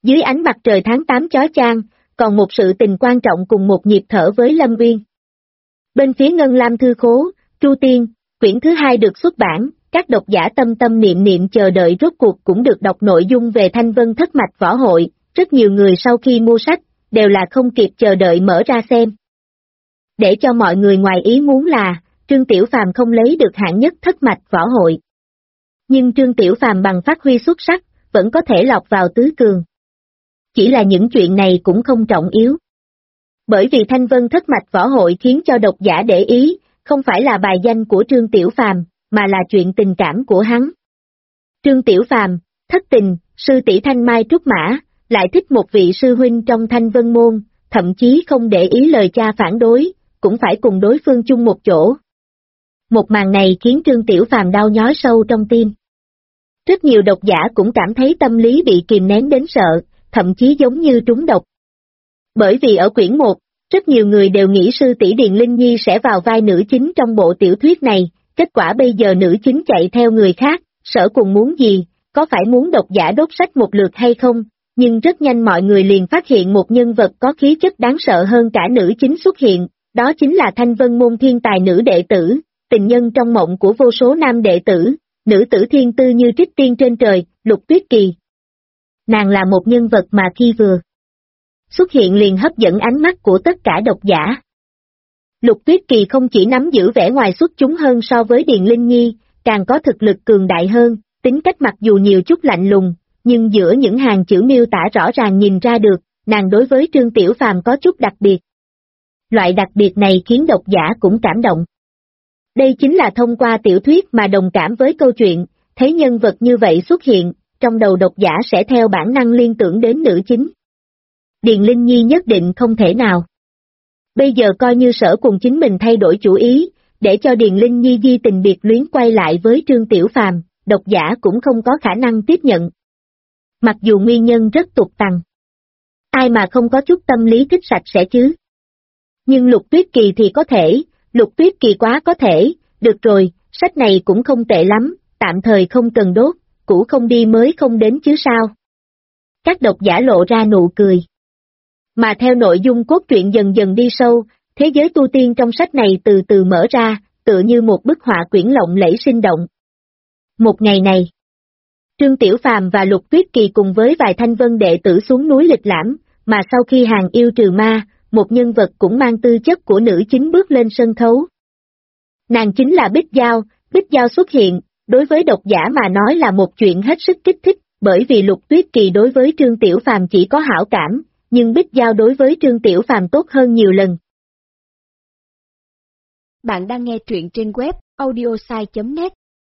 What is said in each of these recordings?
Dưới ánh mặt trời tháng 8 chói chang, còn một sự tình quan trọng cùng một nhịp thở với Lâm Uyên. Bên phía Ngân Lam Thư Khố, Chu Tiên, quyển thứ 2 được xuất bản, các độc giả tâm tâm niệm niệm chờ đợi rốt cuộc cũng được đọc nội dung về Thanh Vân Thất Mạch Võ Hội, rất nhiều người sau khi mua sách, đều là không kịp chờ đợi mở ra xem. Để cho mọi người ngoài ý muốn là, Trương Tiểu Phàm không lấy được hạng nhất Thất Mạch Võ Hội. Nhưng Trương Tiểu Phàm bằng phát huy xuất sắc, vẫn có thể lọt vào tứ cường. Chỉ là những chuyện này cũng không trọng yếu. Bởi vì Thanh Vân Thất Mạch Võ Hội khiến cho độc giả để ý, không phải là bài danh của Trương Tiểu Phàm, mà là chuyện tình cảm của hắn. Trương Tiểu Phàm, thất tình, sư tỷ Thanh Mai Trúc Mã, lại thích một vị sư huynh trong Thanh Vân Môn, thậm chí không để ý lời cha phản đối, cũng phải cùng đối phương chung một chỗ. Một màn này khiến Trương Tiểu Phàm đau nhói sâu trong tim. Rất nhiều độc giả cũng cảm thấy tâm lý bị kìm nén đến sợ, thậm chí giống như trúng độc. Bởi vì ở quyển 1, rất nhiều người đều nghĩ sư tỷ Điền Linh Nhi sẽ vào vai nữ chính trong bộ tiểu thuyết này, kết quả bây giờ nữ chính chạy theo người khác, Sở Cùng muốn gì, có phải muốn độc giả đốt sách một lượt hay không, nhưng rất nhanh mọi người liền phát hiện một nhân vật có khí chất đáng sợ hơn cả nữ chính xuất hiện, đó chính là Thanh Vân Môn thiên tài nữ đệ tử, tình nhân trong mộng của vô số nam đệ tử, nữ tử thiên tư như trích tiên trên trời, Lục Tuyết Kỳ. Nàng là một nhân vật mà khi vừa xuất hiện liền hấp dẫn ánh mắt của tất cả độc giả. Lục Tuyết Kỳ không chỉ nắm giữ vẻ ngoài xuất chúng hơn so với Điền Linh Nhi, càng có thực lực cường đại hơn, tính cách mặc dù nhiều chút lạnh lùng, nhưng giữa những hàng chữ miêu tả rõ ràng nhìn ra được, nàng đối với Trương Tiểu Phàm có chút đặc biệt. Loại đặc biệt này khiến độc giả cũng cảm động. Đây chính là thông qua tiểu thuyết mà đồng cảm với câu chuyện, thấy nhân vật như vậy xuất hiện, trong đầu độc giả sẽ theo bản năng liên tưởng đến nữ chính. Điền Linh Nhi nhất định không thể nào. Bây giờ coi như Sở Cùng chính mình thay đổi chủ ý, để cho Điền Linh Nhi di tình biệt luyến quay lại với Trương Tiểu Phàm, độc giả cũng không có khả năng tiếp nhận. Mặc dù nguyên nhân rất tục tằng. Ai mà không có chút tâm lý thích sạch sẽ chứ? Nhưng Lục Tuyết Kỳ thì có thể, Lục Tuyết Kỳ quá có thể, được rồi, sách này cũng không tệ lắm, tạm thời không cần đốt, cũ không đi mới không đến chứ sao? Các độc giả lộ ra nụ cười. Mà theo nội dung cốt truyện dần dần đi sâu, thế giới tu tiên trong sách này từ từ mở ra, tựa như một bức họa quyển lộng lẫy sinh động. Một ngày này, Trương Tiểu Phàm và Lục Tuyết Kỳ cùng với vài Thanh Vân đệ tử xuống núi lịch lãm, mà sau khi hàng yêu trừ ma, một nhân vật cũng mang tư chất của nữ chính bước lên sân khấu. Nàng chính là Bích Giao, Bích Giao xuất hiện, đối với độc giả mà nói là một chuyện hết sức kích thích, bởi vì Lục Tuyết Kỳ đối với Trương Tiểu Phàm chỉ có hảo cảm, nhưng Bích Giao đối với Trương Tiểu Phàm tốt hơn nhiều lần. Bạn đang nghe truyện trên web audiosai.net.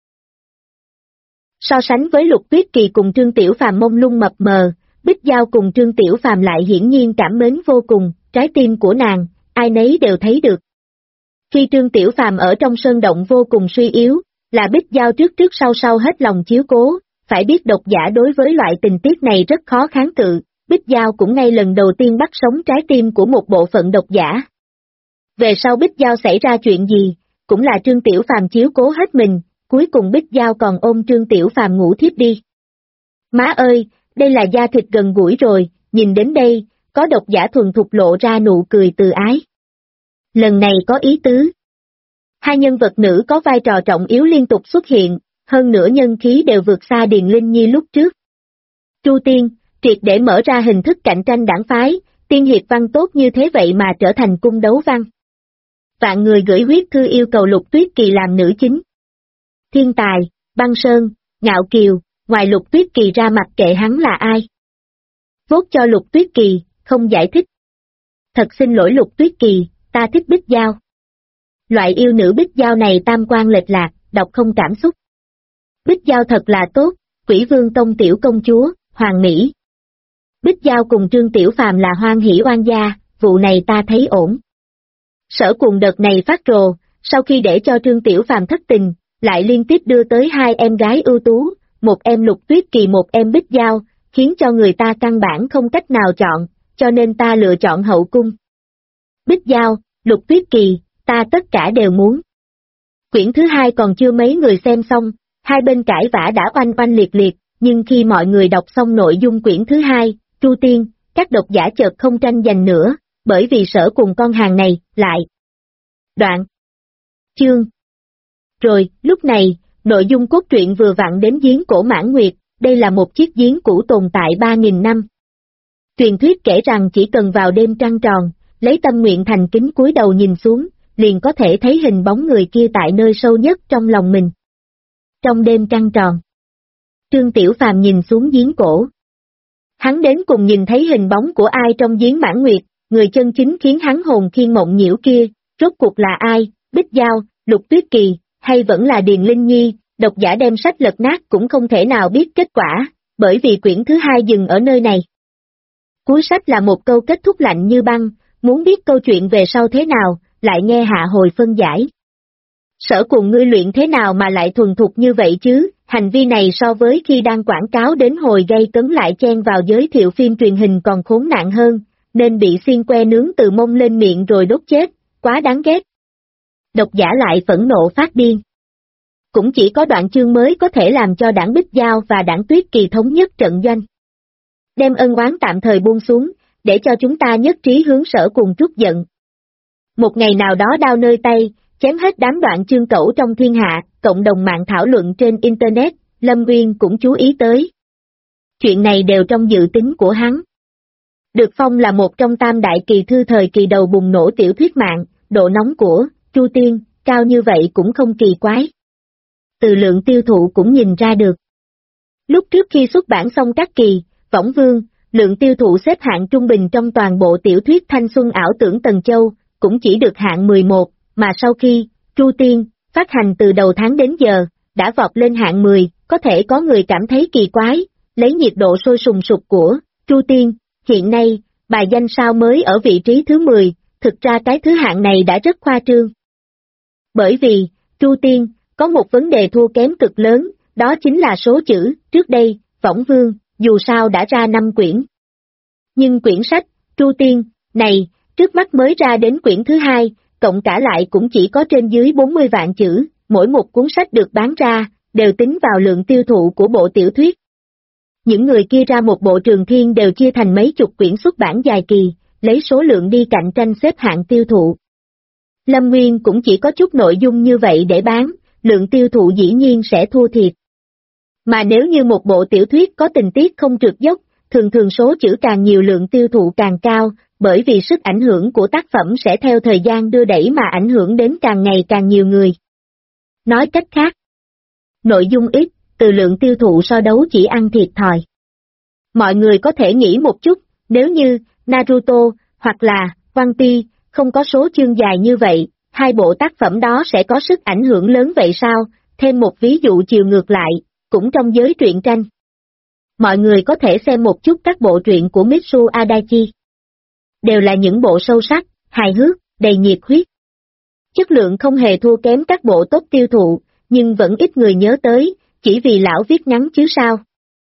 So sánh với Lục Tuyết Kỳ cùng Trương Tiểu Phàm mông lung mập mờ, Bích Giao cùng Trương Tiểu Phàm lại hiển nhiên cảm mến vô cùng, trái tim của nàng, ai nấy đều thấy được. Khi Trương Tiểu Phàm ở trong sơn động vô cùng suy yếu, là Bích Giao trước trước sau sau hết lòng chiếu cố, phải biết độc giả đối với loại tình tiết này rất khó kháng cự, Bích Giao cũng ngay lần đầu tiên bắt sống trái tim của một bộ phận độc giả. Về sau Bích Giao xảy ra chuyện gì, cũng là Trương Tiểu Phàm chiếu cố hết mình, cuối cùng Bích Giao còn ôm Trương Tiểu Phàm ngủ thiếp đi. Má ơi, đây là da thịt gần gũi rồi, nhìn đến đây, có độc giả thuần thục lộ ra nụ cười từ ái. Lần này có ý tứ. Hai nhân vật nữ có vai trò trọng yếu liên tục xuất hiện, hơn nữa nhân khí đều vượt xa Điền Linh Nhi lúc trước. Chu Tiên, triệt để mở ra hình thức cạnh tranh đảng phái, tiên hiệp văn tốt như thế vậy mà trở thành cung đấu văn. Vạn người gửi huyết thư yêu cầu Lục Tuyết Kỳ làm nữ chính. Thiên tài, Băng Sơn, Ngạo Kiều, ngoài Lục Tuyết Kỳ ra mặc kệ hắn là ai. Vốt cho Lục Tuyết Kỳ, không giải thích. Thật xin lỗi Lục Tuyết Kỳ, ta thích Bích Giao. Loại yêu nữ Bích Giao này tam quan lệch lạc, đọc không cảm xúc. Bích Giao thật là tốt, Quỷ Vương Tông tiểu công chúa, Hoàng Mỹ. Bích Giao cùng Trương Tiểu Phàm là hoan hỷ oan gia, vụ này ta thấy ổn. Sở Cùng đợt này phát rồ, sau khi để cho Trương Tiểu Phàm thất tình, lại liên tiếp đưa tới hai em gái ưu tú, một em Lục Tuyết Kỳ một em Bích Giao, khiến cho người ta căn bản không cách nào chọn, cho nên ta lựa chọn hậu cung. Bích Giao, Lục Tuyết Kỳ, ta tất cả đều muốn. Quyển thứ 2 còn chưa mấy người xem xong, hai bên cãi vã đã oanh oanh liệt liệt, nhưng khi mọi người đọc xong nội dung quyển thứ 2, Tru Tiên, các độc giả chợt không tranh giành nữa, bởi vì Sở Cùng con hàng này, lại. Đoạn. Chương. Rồi, lúc này, nội dung cốt truyện vừa vặn đến giếng cổ Mãn Nguyệt, đây là một chiếc giếng cũ tồn tại 3.000 năm. Truyền thuyết kể rằng chỉ cần vào đêm trăng tròn, lấy tâm nguyện thành kính cúi đầu nhìn xuống, liền có thể thấy hình bóng người kia tại nơi sâu nhất trong lòng mình. Trong đêm trăng tròn, Trương Tiểu Phàm nhìn xuống giếng cổ. Hắn đến cùng nhìn thấy hình bóng của ai trong giếng Mãn Nguyệt, người chân chính khiến hắn hồn khiên mộng nhiễu kia, rốt cuộc là ai, Bích Giao, Lục Tuyết Kỳ, hay vẫn là Điền Linh Nhi, độc giả đem sách lật nát cũng không thể nào biết kết quả, bởi vì quyển thứ 2 dừng ở nơi này. Cuối sách là một câu kết thúc lạnh như băng, muốn biết câu chuyện về sau thế nào, lại nghe Hạ Hồi phân giải. Sở Cùng ngươi luyện thế nào mà lại thuần thục như vậy chứ, hành vi này so với khi đang quảng cáo đến hồi gây cấn lại chen vào giới thiệu phim truyền hình còn khốn nạn hơn, nên bị xiên que nướng từ mông lên miệng rồi đốt chết, quá đáng ghét. Độc giả lại phẫn nộ phát điên. Cũng chỉ có đoạn chương mới có thể làm cho đảng Bích Giao và đảng Tuyết Kỳ thống nhất trận doanh. Đem ân oán tạm thời buông xuống, để cho chúng ta nhất trí hướng Sở Cùng trút giận. Một ngày nào đó đao nơi tay, chém hết đám đoạn chương cẩu trong thiên hạ, cộng đồng mạng thảo luận trên Internet, Lâm Nguyên cũng chú ý tới. Chuyện này đều trong dự tính của hắn. Được phong là một trong tam đại kỳ thư thời kỳ đầu bùng nổ tiểu thuyết mạng, độ nóng của Tru Tiên, cao như vậy cũng không kỳ quái. Từ lượng tiêu thụ cũng nhìn ra được. Lúc trước khi xuất bản xong các kỳ, Võng Vương, lượng tiêu thụ xếp hạng trung bình trong toàn bộ tiểu thuyết thanh xuân ảo tưởng Tần Châu, cũng chỉ được hạng 11, mà sau khi Tru Tiên phát hành từ đầu tháng đến giờ, đã vọt lên hạng 10, có thể có người cảm thấy kỳ quái, lấy nhiệt độ sôi sùng sục của Tru Tiên, hiện nay, bài danh sao mới ở vị trí thứ 10, thực ra cái thứ hạng này đã rất khoa trương. Bởi vì, Tru Tiên, có một vấn đề thua kém cực lớn, đó chính là số chữ, trước đây, Võng Vương, dù sao đã ra 5 quyển. Nhưng quyển sách, Tru Tiên, này, trước mắt mới ra đến quyển thứ 2, cộng cả lại cũng chỉ có trên dưới 40 vạn chữ, mỗi một cuốn sách được bán ra, đều tính vào lượng tiêu thụ của bộ tiểu thuyết. Những người kia ra một bộ Trường Thiên đều chia thành mấy chục quyển xuất bản dài kỳ, lấy số lượng đi cạnh tranh xếp hạng tiêu thụ. Lâm Nguyên cũng chỉ có chút nội dung như vậy để bán, lượng tiêu thụ dĩ nhiên sẽ thua thiệt. Mà nếu như một bộ tiểu thuyết có tình tiết không trượt dốc, thường thường số chữ càng nhiều lượng tiêu thụ càng cao, bởi vì sức ảnh hưởng của tác phẩm sẽ theo thời gian đưa đẩy mà ảnh hưởng đến càng ngày càng nhiều người. Nói cách khác, nội dung ít, từ lượng tiêu thụ so đấu chỉ ăn thiệt thòi. Mọi người có thể nghĩ một chút, nếu như Naruto hoặc là One Piece không có số chương dài như vậy, hai bộ tác phẩm đó sẽ có sức ảnh hưởng lớn vậy sao? Thêm một ví dụ chiều ngược lại, cũng trong giới truyện tranh. Mọi người có thể xem một chút các bộ truyện của Mitsu Adachi. Đều là những bộ sâu sắc, hài hước, đầy nhiệt huyết. Chất lượng không hề thua kém các bộ tốt tiêu thụ, nhưng vẫn ít người nhớ tới, chỉ vì lão viết ngắn chứ sao.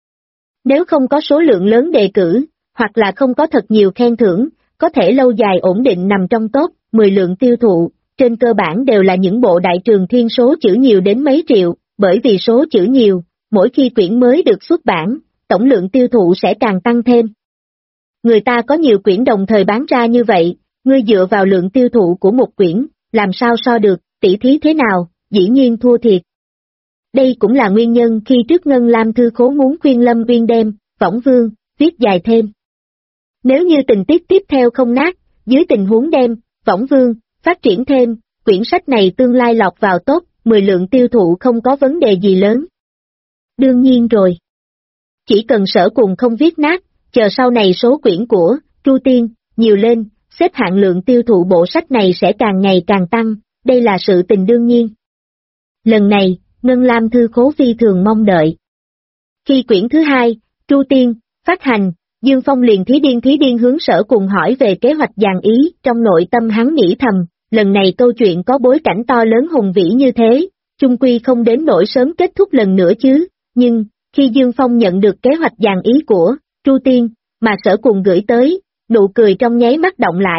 Nếu không có số lượng lớn đề cử, hoặc là không có thật nhiều khen thưởng, có thể lâu dài ổn định nằm trong top 10 lượng tiêu thụ, trên cơ bản đều là những bộ đại trường thiên số chữ nhiều đến mấy triệu, bởi vì số chữ nhiều, mỗi khi quyển mới được xuất bản, tổng lượng tiêu thụ sẽ càng tăng thêm. Người ta có nhiều quyển đồng thời bán ra như vậy, ngươi dựa vào lượng tiêu thụ của một quyển, làm sao so được, tỷ thí thế nào, dĩ nhiên thua thiệt. Đây cũng là nguyên nhân khi trước Ngân Lam Thư Khố muốn khuyên Lâm Uyên đem, Võng Vương, viết dài thêm. Nếu như tình tiết tiếp theo không nát, dưới tình huống đem, Võng Vương, phát triển thêm, quyển sách này tương lai lọt vào top 10 lượng tiêu thụ không có vấn đề gì lớn. Đương nhiên rồi. Chỉ cần Sở Cùng không viết nát, chờ sau này số quyển của Tru Tiên nhiều lên, xếp hạng lượng tiêu thụ bộ sách này sẽ càng ngày càng tăng, đây là sự tình đương nhiên. Lần này, Ngân Lam Thư Khố phi thường mong đợi. Khi quyển thứ 2, Tru Tiên, phát hành, Dương Phong liền thí điên hướng Sở Cùng hỏi về kế hoạch dàn ý, trong nội tâm hắn nghĩ thầm, lần này câu chuyện có bối cảnh to lớn hùng vĩ như thế, chung quy không đến nỗi sớm kết thúc lần nữa chứ, nhưng, khi Dương Phong nhận được kế hoạch dàn ý của Tru Tiên, mà Sở Cùng gửi tới, nụ cười trong nháy mắt động lại.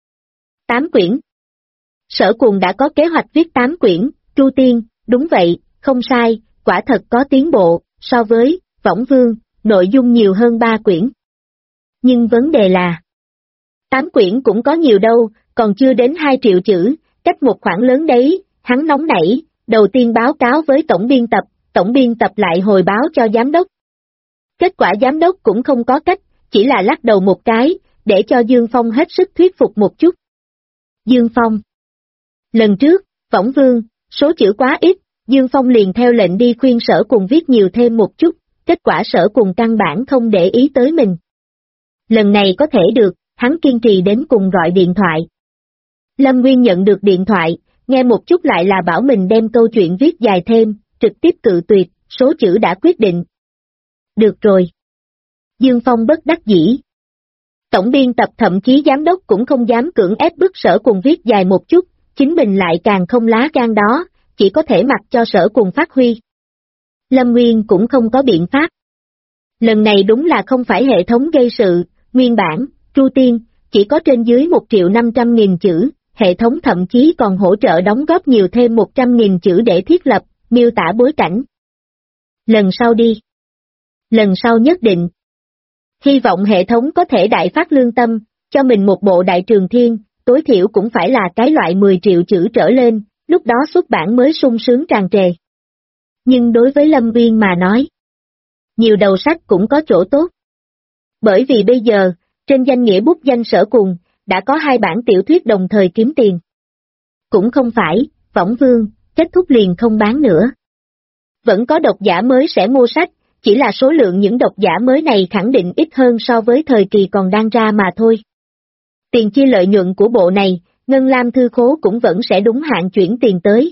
8 quyển. Sở Cùng đã có kế hoạch viết 8 quyển, Tru Tiên, đúng vậy, không sai, quả thật có tiến bộ, so với Võng Vương, nội dung nhiều hơn 3 quyển. Nhưng vấn đề là 8 quyển cũng có nhiều đâu, còn chưa đến 2 triệu chữ, cách một khoảng lớn đấy, hắn nóng nảy, đầu tiên báo cáo với tổng biên tập lại hồi báo cho giám đốc. Kết quả giám đốc cũng không có cách, chỉ là lắc đầu một cái, để cho Dương Phong hết sức thuyết phục một chút. Dương Phong. Lần trước, Võng Vương, số chữ quá ít, Dương Phong liền theo lệnh đi khuyên Sở Cùng viết nhiều thêm một chút, kết quả Sở Cùng căn bản không để ý tới mình. Lần này có thể được, hắn kiên trì đến cùng gọi điện thoại. Lâm Nguyên nhận được điện thoại, nghe một chút lại là bảo mình đem câu chuyện viết dài thêm, trực tiếp cự tuyệt, số chữ đã quyết định. Được rồi. Dương Phong bất đắc dĩ. Tổng biên tập thậm chí giám đốc cũng không dám cưỡng ép bức Sở Cùng viết dài một chút, chính mình lại càng không lá gan đó, chỉ có thể mặc cho Sở Cùng phát huy. Lâm Nguyên cũng không có biện pháp. Lần này đúng là không phải hệ thống gây sự, nguyên bản, Chu Tiên, chỉ có trên dưới 1.500.000 chữ, hệ thống thậm chí còn hỗ trợ đóng góp nhiều thêm 100.000 chữ để thiết lập, miêu tả bối cảnh. Lần sau đi. Lần sau nhất định. Hy vọng hệ thống có thể đại phát lương tâm, cho mình một bộ Đại Trường Thiên, tối thiểu cũng phải là cái loại 10 triệu chữ trở lên, lúc đó xuất bản mới sung sướng tràn trề. Nhưng đối với Lâm Nguyên mà nói, nhiều đầu sách cũng có chỗ tốt. Bởi vì bây giờ, trên danh nghĩa bút danh Sở Cùng, đã có 2 bản tiểu thuyết đồng thời kiếm tiền. Cũng không phải, Võng Vương, kết thúc liền không bán nữa. Vẫn có độc giả mới sẽ mua sách, chỉ là số lượng những độc giả mới này khẳng định ít hơn so với thời kỳ còn đang ra mà thôi. Tiền chia lợi nhuận của bộ này, Ngân Lam Thư Khố cũng vẫn sẽ đúng hạn chuyển tiền tới.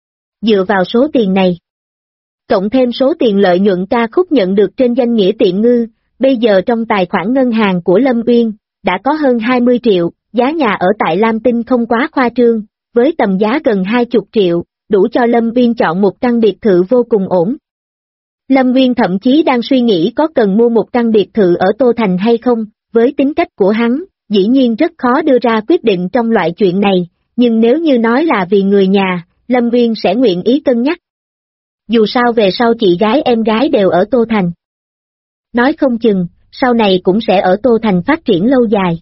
Dựa vào số tiền này, cộng thêm số tiền lợi nhuận ca khúc nhận được trên danh nghĩa Tiện Ngư, bây giờ trong tài khoản ngân hàng của Lâm Uyên, đã có hơn 20 triệu, giá nhà ở tại Lam Tinh không quá khoa trương, với tầm giá gần 20 triệu, đủ cho Lâm Uyên chọn một căn biệt thự vô cùng ổn. Lâm Uyên thậm chí đang suy nghĩ có cần mua một căn biệt thự ở Tô Thành hay không, với tính cách của hắn, dĩ nhiên rất khó đưa ra quyết định trong loại chuyện này, nhưng nếu như nói là vì người nhà, Lâm Uyên sẽ nguyện ý cân nhắc. Dù sao về sau chị gái em gái đều ở Tô Thành. Nói không chừng, sau này cũng sẽ ở Tô Thành phát triển lâu dài.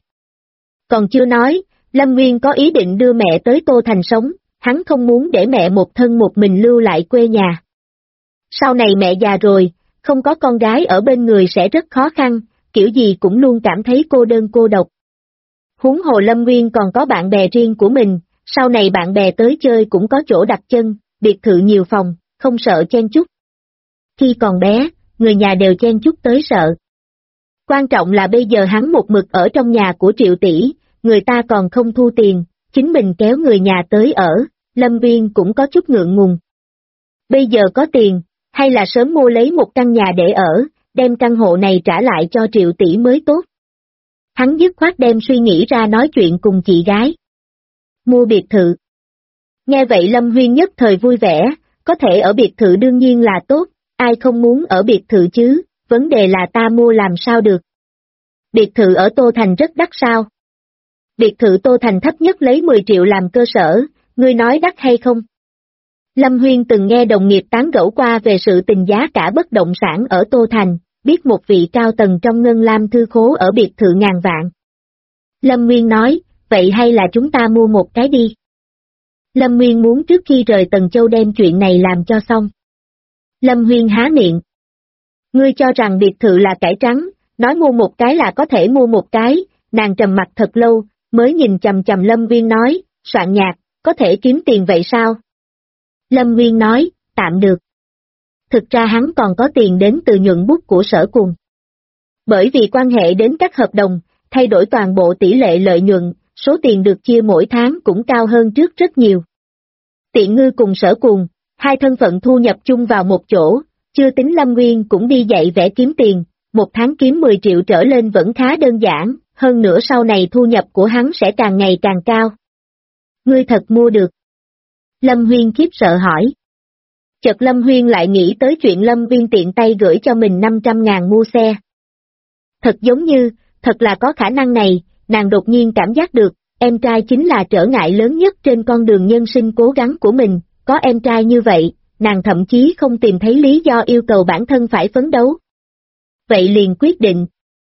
Còn chưa nói, Lâm Nguyên có ý định đưa mẹ tới Tô Thành sống, hắn không muốn để mẹ một thân một mình lưu lại quê nhà. Sau này mẹ già rồi, không có con gái ở bên người sẽ rất khó khăn, kiểu gì cũng luôn cảm thấy cô đơn cô độc. Huống hồ Lâm Nguyên còn có bạn bè riêng của mình, sau này bạn bè tới chơi cũng có chỗ đặt chân, biệt thự nhiều phòng, không sợ chen chúc. Khi còn bé, người nhà đều chen chúc tới sợ. Quan trọng là bây giờ hắn một mực ở trong nhà của Triệu tỷ, người ta còn không thu tiền, chính mình kéo người nhà tới ở, Lâm Nguyên cũng có chút ngượng ngùng. Bây giờ có tiền, hay là sớm mua lấy một căn nhà để ở, đem căn hộ này trả lại cho Triệu tỷ mới tốt. Hắn dứt khoát đem suy nghĩ ra nói chuyện cùng chị gái. Mua biệt thự. Nghe vậy Lâm Huyên nhất thời vui vẻ, có thể ở biệt thự đương nhiên là tốt, ai không muốn ở biệt thự chứ, vấn đề là ta mua làm sao được. Biệt thự ở Tô Thành rất đắt sao? Biệt thự Tô Thành thấp nhất lấy 10 triệu làm cơ sở, ngươi nói đắt hay không? Lâm Huyên từng nghe đồng nghiệp tán gẫu qua về sự tình giá cả bất động sản ở Tô Thành, biết một vị cao tầng trong Ngân Lam Thư Khố ở biệt thự ngàn vạn. Lâm Nguyên nói, vậy hay là chúng ta mua một cái đi. Lâm Nguyên muốn trước khi rời Tần Châu đem chuyện này làm cho xong. Lâm Huyên há miệng. Ngươi cho rằng biệt thự là cải trắng, nói mua một cái là có thể mua một cái, nàng trầm mặt thật lâu, mới nhìn chầm chầm Lâm Nguyên nói, soạn nhạc, có thể kiếm tiền vậy sao? Lâm Nguyên nói, tạm được. Thực ra hắn còn có tiền đến từ nhuận bút của Sở Cùng. Bởi vì quan hệ đến các hợp đồng, thay đổi toàn bộ tỷ lệ lợi nhuận, số tiền được chia mỗi tháng cũng cao hơn trước rất nhiều. Tiện Ngư cùng Sở Cùng, hai thân phận thu nhập chung vào một chỗ, chưa tính Lâm Nguyên cũng đi dạy vẽ kiếm tiền, một tháng kiếm 10 triệu trở lên vẫn khá đơn giản, hơn nữa sau này thu nhập của hắn sẽ càng ngày càng cao. Ngươi thật mua được. Lâm Huyên khiếp sợ hỏi. Chợt Lâm Huyên lại nghĩ tới chuyện Lâm Viên tiện tay gửi cho mình 500.000 mua xe. Thật giống như, thật là có khả năng này, nàng đột nhiên cảm giác được, em trai chính là trở ngại lớn nhất trên con đường nhân sinh cố gắng của mình, có em trai như vậy, nàng thậm chí không tìm thấy lý do yêu cầu bản thân phải phấn đấu. Vậy liền quyết định.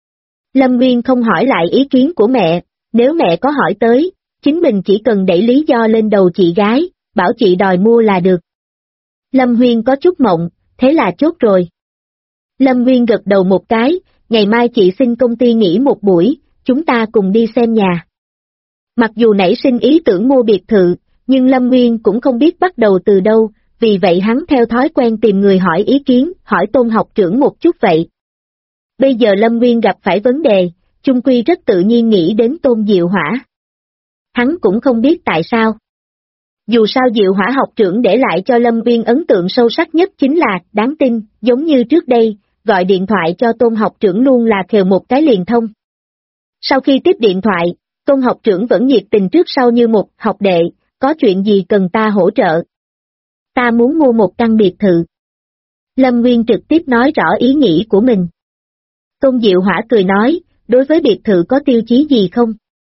Lâm Nguyên không hỏi lại ý kiến của mẹ, nếu mẹ có hỏi tới, chính mình chỉ cần đẩy lý do lên đầu chị gái, bảo chị đòi mua là được. Lâm Huyên có chút mộng, thế là chốt rồi. Lâm Nguyên gật đầu một cái, ngày mai chị xin công ty nghỉ một buổi, chúng ta cùng đi xem nhà. Mặc dù nảy sinh ý tưởng mua biệt thự, nhưng Lâm Nguyên cũng không biết bắt đầu từ đâu, vì vậy hắn theo thói quen tìm người hỏi ý kiến, hỏi Tôn học trưởng một chút vậy. Bây giờ Lâm Nguyên gặp phải vấn đề, chung quy rất tự nhiên nghĩ đến Tôn Diệu Hỏa. Hắn cũng không biết tại sao. Dù sao Diệu Hỏa học trưởng để lại cho Lâm Nguyên ấn tượng sâu sắc nhất chính là đáng tin, giống như trước đây, gọi điện thoại cho Tôn học trưởng luôn là khều một cái liền thông. Sau khi tiếp điện thoại, Tôn học trưởng vẫn nhiệt tình trước sau như một học đệ, có chuyện gì cần ta hỗ trợ? Ta muốn mua một căn biệt thự. Lâm Nguyên trực tiếp nói rõ ý nghĩ của mình. Tôn Diệu Hỏa cười nói, đối với biệt thự có tiêu chí gì không?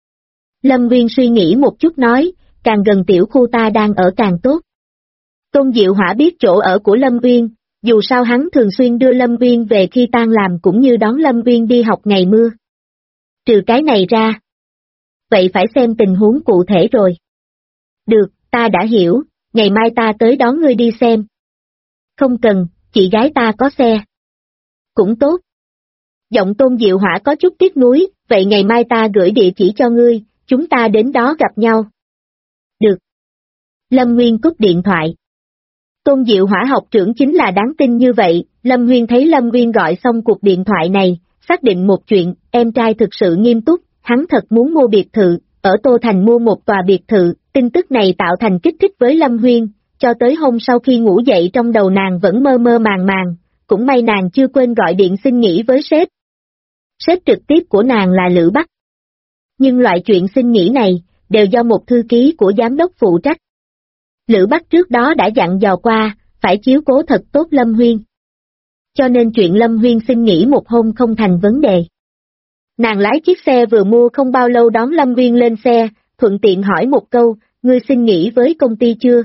Lâm Nguyên suy nghĩ một chút nói, càng gần tiểu khu ta đang ở càng tốt. Tôn Diệu Hỏa biết chỗ ở của Lâm Nguyên, dù sao hắn thường xuyên đưa Lâm Nguyên về khi tan làm cũng như đón Lâm Nguyên đi học ngày mưa. Trừ cái này ra. Vậy phải xem tình huống cụ thể rồi. Được, ta đã hiểu, ngày mai ta tới đón ngươi đi xem. Không cần, chị gái ta có xe. Cũng tốt. Giọng Tôn Diệu Hỏa có chút tiếc nuối, vậy ngày mai ta gửi địa chỉ cho ngươi, chúng ta đến đó gặp nhau. Được. Lâm Nguyên cúp điện thoại. Tôn Diệu Hỏa học trưởng chính là đáng tin như vậy, Lâm Nguyên thấy Lâm Nguyên gọi xong cuộc điện thoại này, xác định một chuyện, em trai thực sự nghiêm túc, hắn thật muốn mua biệt thự, ở Tô Thành mua một tòa biệt thự, tin tức này tạo thành kích thích với Lâm Nguyên, cho tới hôm sau khi ngủ dậy trong đầu nàng vẫn mơ mơ màng màng, cũng may nàng chưa quên gọi điện xin nghỉ với sếp. Sếp trực tiếp của nàng là Lữ Bắc. Nhưng loại chuyện xin nghỉ này, đều do một thư ký của giám đốc phụ trách. Lữ Bắc trước đó đã dặn dò qua, phải chiếu cố thật tốt Lâm Huyên. Cho nên chuyện Lâm Huyên xin nghỉ một hôm không thành vấn đề. Nàng lái chiếc xe vừa mua không bao lâu đón Lâm Huyên lên xe, thuận tiện hỏi một câu, ngươi xin nghỉ với công ty chưa?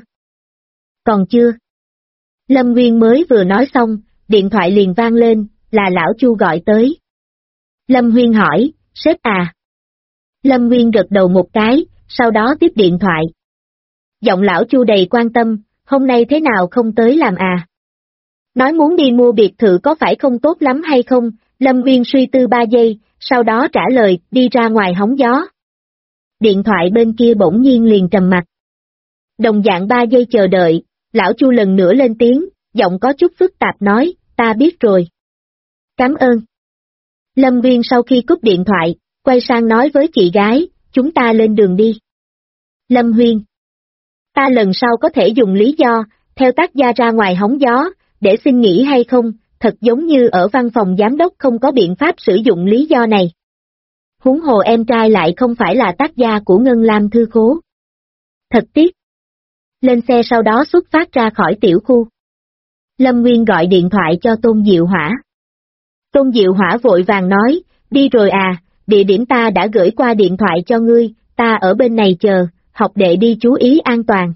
Còn chưa. Lâm Huyên mới vừa nói xong, điện thoại liền vang lên, là lão Chu gọi tới. Lâm Huyên hỏi, sếp à? Lâm Huyên gật đầu một cái, sau đó tiếp điện thoại. Giọng lão Chu đầy quan tâm, hôm nay thế nào không tới làm à? Nói muốn đi mua biệt thự có phải không tốt lắm hay không? Lâm Huyên suy tư 3 giây, sau đó trả lời, đi ra ngoài hóng gió. Điện thoại bên kia bỗng nhiên liền trầm mặc. Đồng dạng 3 giây chờ đợi, lão Chu lần nữa lên tiếng, giọng có chút phức tạp nói, ta biết rồi. Cảm ơn. Lâm Huyên sau khi cúp điện thoại, quay sang nói với chị gái, chúng ta lên đường đi. Lâm Huyên. Ta lần sau có thể dùng lý do, theo tác gia ra ngoài hóng gió, để xin nghỉ hay không, thật giống như ở văn phòng giám đốc không có biện pháp sử dụng lý do này. Huống hồ em trai lại không phải là tác gia của Ngân Lam Thư Khố. Thật tiếc. Lên xe sau đó xuất phát ra khỏi tiểu khu. Lâm Nguyên gọi điện thoại cho Tôn Diệu Hỏa. Tôn Diệu Hỏa vội vàng nói, đi rồi à, địa điểm ta đã gửi qua điện thoại cho ngươi, ta ở bên này chờ, học đệ đi chú ý an toàn.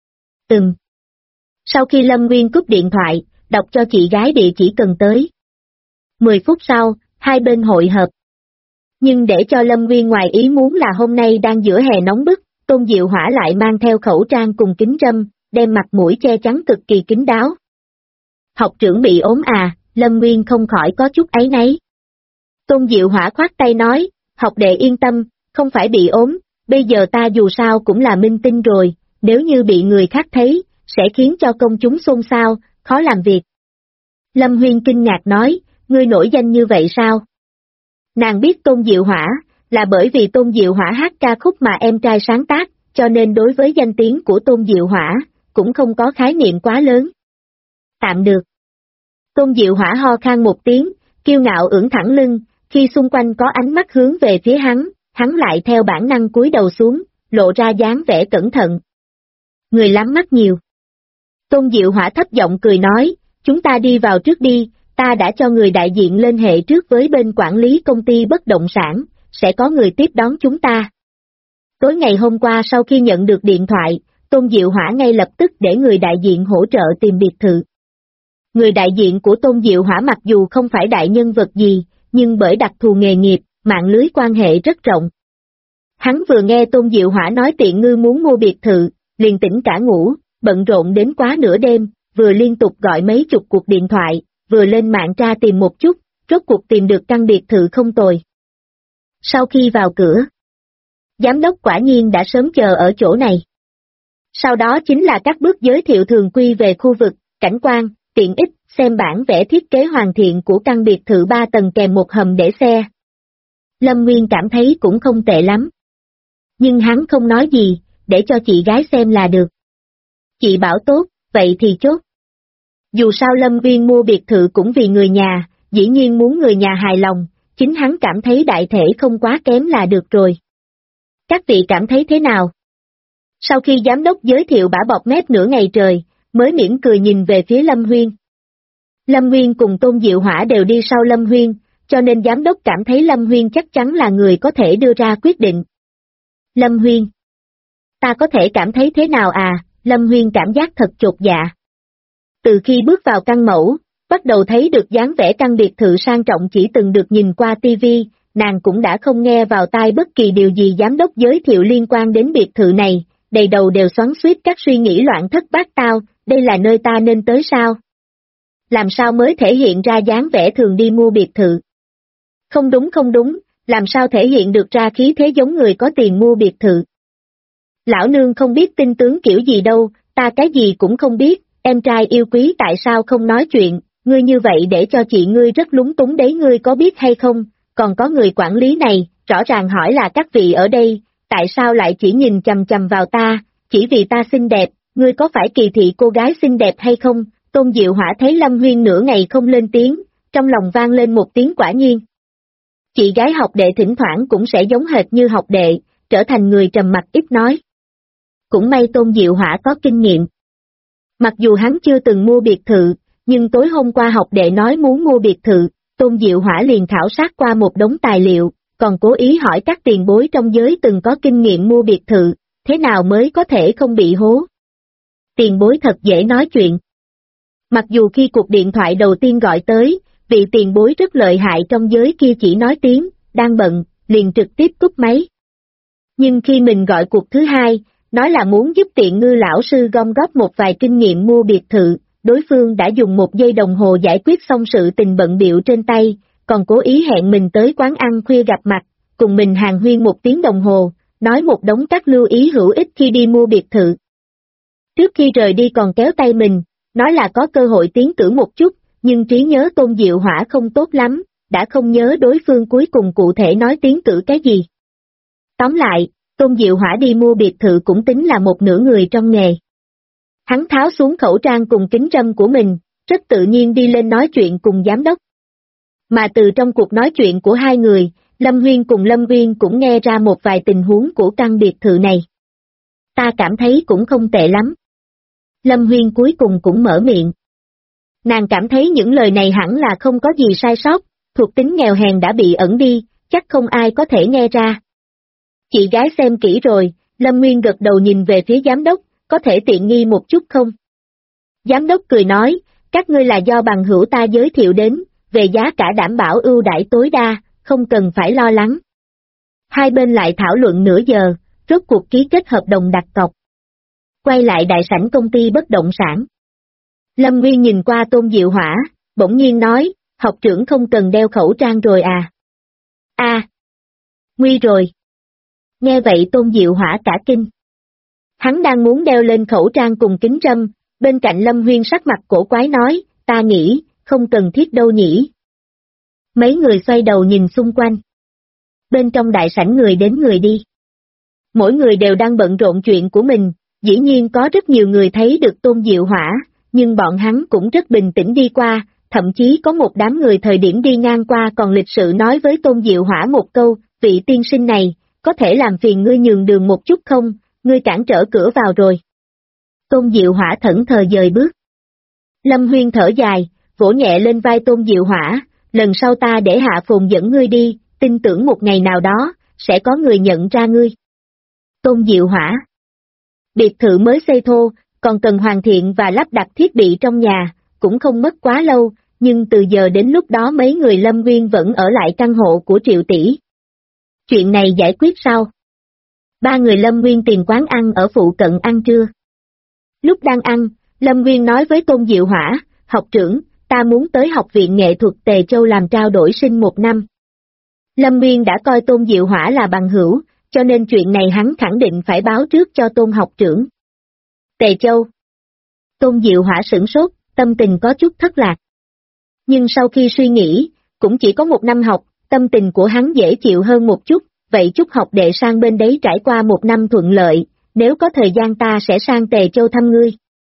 Sau khi Lâm Nguyên cúp điện thoại, đọc cho chị gái địa chỉ cần tới. 10 phút sau, hai bên hội hợp. Nhưng để cho Lâm Nguyên ngoài ý muốn là hôm nay đang giữa hè nóng bức, Tôn Diệu Hỏa lại mang theo khẩu trang cùng kính râm, đem mặt mũi che chắn cực kỳ kín đáo. Học trưởng bị ốm à, Lâm Nguyên không khỏi có chút áy náy. Tôn Diệu Hỏa khoát tay nói, học đệ yên tâm, không phải bị ốm, bây giờ ta dù sao cũng là minh tinh rồi, nếu như bị người khác thấy, sẽ khiến cho công chúng xôn xao, khó làm việc. Lâm Huyên kinh ngạc nói, ngươi nổi danh như vậy sao? Nàng biết Tôn Diệu Hỏa, là bởi vì Tôn Diệu Hỏa hát ca khúc mà em trai sáng tác, cho nên đối với danh tiếng của Tôn Diệu Hỏa, cũng không có khái niệm quá lớn. Tạm được. Tôn Diệu Hỏa ho khan một tiếng, kiêu ngạo ưỡn thẳng lưng, khi xung quanh có ánh mắt hướng về phía hắn lại theo bản năng cúi đầu xuống, lộ ra dáng vẻ cẩn thận. Người lắm mắt nhiều. Tôn Diệu Hỏa thấp giọng cười nói, chúng ta đi vào trước đi, ta đã cho người đại diện liên hệ trước với bên quản lý công ty bất động sản, sẽ có người tiếp đón chúng ta. Tối ngày hôm qua sau khi nhận được điện thoại, Tôn Diệu Hỏa ngay lập tức để người đại diện hỗ trợ tìm biệt thự. Người đại diện của Tôn Diệu Hỏa mặc dù không phải đại nhân vật gì, nhưng bởi đặc thù nghề nghiệp, mạng lưới quan hệ rất rộng. Hắn vừa nghe Tôn Diệu Hỏa nói Tiện Ngư muốn mua biệt thự, liền tỉnh cả ngủ, bận rộn đến quá nửa đêm, vừa liên tục gọi mấy chục cuộc điện thoại, vừa lên mạng tra tìm một chút, rốt cuộc tìm được căn biệt thự không tồi. Sau khi vào cửa, giám đốc quả nhiên đã sớm chờ ở chỗ này. Sau đó chính là các bước giới thiệu thường quy về khu vực, cảnh quan, tiện ích, xem bản vẽ thiết kế hoàn thiện của căn biệt thự 3 tầng kèm một hầm để xe. Lâm Nguyên cảm thấy cũng không tệ lắm. Nhưng hắn không nói gì, để cho chị gái xem là được. Chị bảo tốt, vậy thì chốt. Dù sao Lâm Nguyên mua biệt thự cũng vì người nhà, dĩ nhiên muốn người nhà hài lòng, chính hắn cảm thấy đại thể không quá kém là được rồi. Các vị cảm thấy thế nào? Sau khi giám đốc giới thiệu bả bọt mép nửa ngày trời, mới mỉm cười nhìn về phía Lâm Huyên. Lâm Huyên cùng Tôn Diệu Hỏa đều đi sau Lâm Huyên, cho nên giám đốc cảm thấy Lâm Huyên chắc chắn là người có thể đưa ra quyết định. Lâm Huyên. Ta có thể cảm thấy thế nào à? Lâm Huyên cảm giác thật chột dạ. Từ khi bước vào căn mẫu, bắt đầu thấy được dáng vẻ căn biệt thự sang trọng chỉ từng được nhìn qua tivi, nàng cũng đã không nghe vào tai bất kỳ điều gì giám đốc giới thiệu liên quan đến biệt thự này, đầy đầu đều xoắn xuýt các suy nghĩ loạn thất bát tao, đây là nơi ta nên tới sao? Làm sao mới thể hiện ra dáng vẻ thường đi mua biệt thự? Không đúng, làm sao thể hiện được ra khí thế giống người có tiền mua biệt thự? Lão nương không biết tinh tướng kiểu gì đâu, ta cái gì cũng không biết, em trai yêu quý tại sao không nói chuyện, ngươi như vậy để cho chị ngươi rất lúng túng đấy, ngươi có biết hay không, còn có người quản lý này, rõ ràng hỏi là các vị ở đây, tại sao lại chỉ nhìn chằm chằm vào ta, chỉ vì ta xinh đẹp, ngươi có phải kỳ thị cô gái xinh đẹp hay không? Tôn Diệu Hỏa thấy Lâm Huyên nửa ngày không lên tiếng, trong lòng vang lên một tiếng quả nhiên. Chị gái học đệ thỉnh thoảng cũng sẽ giống hệt như học đệ, trở thành người trầm mặc ít nói. Cũng may Tôn Diệu Hỏa có kinh nghiệm. Mặc dù hắn chưa từng mua biệt thự, nhưng tối hôm qua học đệ nói muốn mua biệt thự, Tôn Diệu Hỏa liền khảo sát qua một đống tài liệu, còn cố ý hỏi các tiền bối trong giới từng có kinh nghiệm mua biệt thự, thế nào mới có thể không bị hố. Tiền bối thật dễ nói chuyện. Mặc dù khi cuộc điện thoại đầu tiên gọi tới, vị tiền bối rất lợi hại trong giới kia chỉ nói tiếng, đang bận, liền trực tiếp cúp máy. Nhưng khi mình gọi cuộc thứ hai, nói là muốn giúp Tiện Ngư lão sư gom góp một vài kinh nghiệm mua biệt thự, đối phương đã dùng 1 giây đồng hồ giải quyết xong sự tình bận bịu trên tay, còn cố ý hẹn mình tới quán ăn khuya gặp mặt, cùng mình hàn huyên 1 tiếng đồng hồ, nói một đống các lưu ý hữu ích khi đi mua biệt thự. Trước khi rời đi còn kéo tay mình, nói là có cơ hội tiến cử một chút, nhưng trí nhớ Tôn Diệu Hỏa không tốt lắm, đã không nhớ đối phương cuối cùng cụ thể nói tiến cử cái gì. Tóm lại, Tôn Diệu Hỏa đi mua biệt thự cũng tính là một nửa người trong nghề. Hắn tháo xuống khẩu trang cùng kính râm của mình, rất tự nhiên đi lên nói chuyện cùng giám đốc. Mà từ trong cuộc nói chuyện của hai người, Lâm Huyên cùng Lâm Viên cũng nghe ra một vài tình huống của căn biệt thự này. Ta cảm thấy cũng không tệ lắm. Lâm Huyên cuối cùng cũng mở miệng. Nàng cảm thấy những lời này hẳn là không có gì sai sót, thuộc tính nghèo hèn đã bị ẩn đi, chắc không ai có thể nghe ra. Chị gái xem kỹ rồi, Lâm Nguyên gật đầu nhìn về phía giám đốc, có thể tiện nghi một chút không? Giám đốc cười nói, các ngươi là do bằng hữu ta giới thiệu đến, về giá cả đảm bảo ưu đãi tối đa, không cần phải lo lắng. Hai bên lại thảo luận nửa giờ, rốt cuộc ký kết hợp đồng đặt cọc. Quay lại đại sảnh công ty bất động sản. Lâm Nguyên nhìn qua Tôn Diệu Hỏa, bỗng nhiên nói, học trưởng không cần đeo khẩu trang rồi à? Nguy rồi. Nghe vậy Tôn Diệu Hỏa cả kinh. Hắn đang muốn đeo lên khẩu trang cùng kính râm, bên cạnh Lâm Huyên sắc mặt cổ quái nói, ta nghĩ, không cần thiết đâu nhỉ. Mấy người xoay đầu nhìn xung quanh. Bên trong đại sảnh người đến người đi. Mỗi người đều đang bận rộn chuyện của mình, dĩ nhiên có rất nhiều người thấy được Tôn Diệu Hỏa, nhưng bọn hắn cũng rất bình tĩnh đi qua, thậm chí có một đám người thời điểm đi ngang qua còn lịch sự nói với Tôn Diệu Hỏa một câu, vị tiên sinh này, có thể làm phiền ngươi nhường đường một chút không, ngươi cản trở cửa vào rồi. Tôn Diệu Hỏa thẫn thờ dời bước. Lâm Huyên thở dài, vỗ nhẹ lên vai Tôn Diệu Hỏa, lần sau ta để Hạ Phồn dẫn ngươi đi, tin tưởng một ngày nào đó, sẽ có người nhận ra ngươi. Tôn Diệu Hỏa. Biệt thự mới xây thô, còn cần hoàn thiện và lắp đặt thiết bị trong nhà, cũng không mất quá lâu, nhưng từ giờ đến lúc đó mấy người Lâm Nguyên vẫn ở lại căn hộ của Triệu tỷ. Chuyện này giải quyết sau. Ba người Lâm Nguyên tìm quán ăn ở phụ cận ăn trưa. Lúc đang ăn, Lâm Nguyên nói với Tôn Diệu Hỏa, học trưởng, ta muốn tới học viện nghệ thuật Tề Châu làm trao đổi sinh 1 năm. Lâm Nguyên đã coi Tôn Diệu Hỏa là bằng hữu, cho nên chuyện này hắn khẳng định phải báo trước cho Tôn học trưởng. Tề Châu. Tôn Diệu Hỏa sửng sốt, tâm tình có chút thất lạc. Nhưng sau khi suy nghĩ, cũng chỉ có 1 năm học, tâm tình của hắn dễ chịu hơn một chút, vậy chúc học đệ sang bên đấy trải qua 1 năm thuận lợi, nếu có thời gian ta sẽ sang Tề Châu thăm ngươi.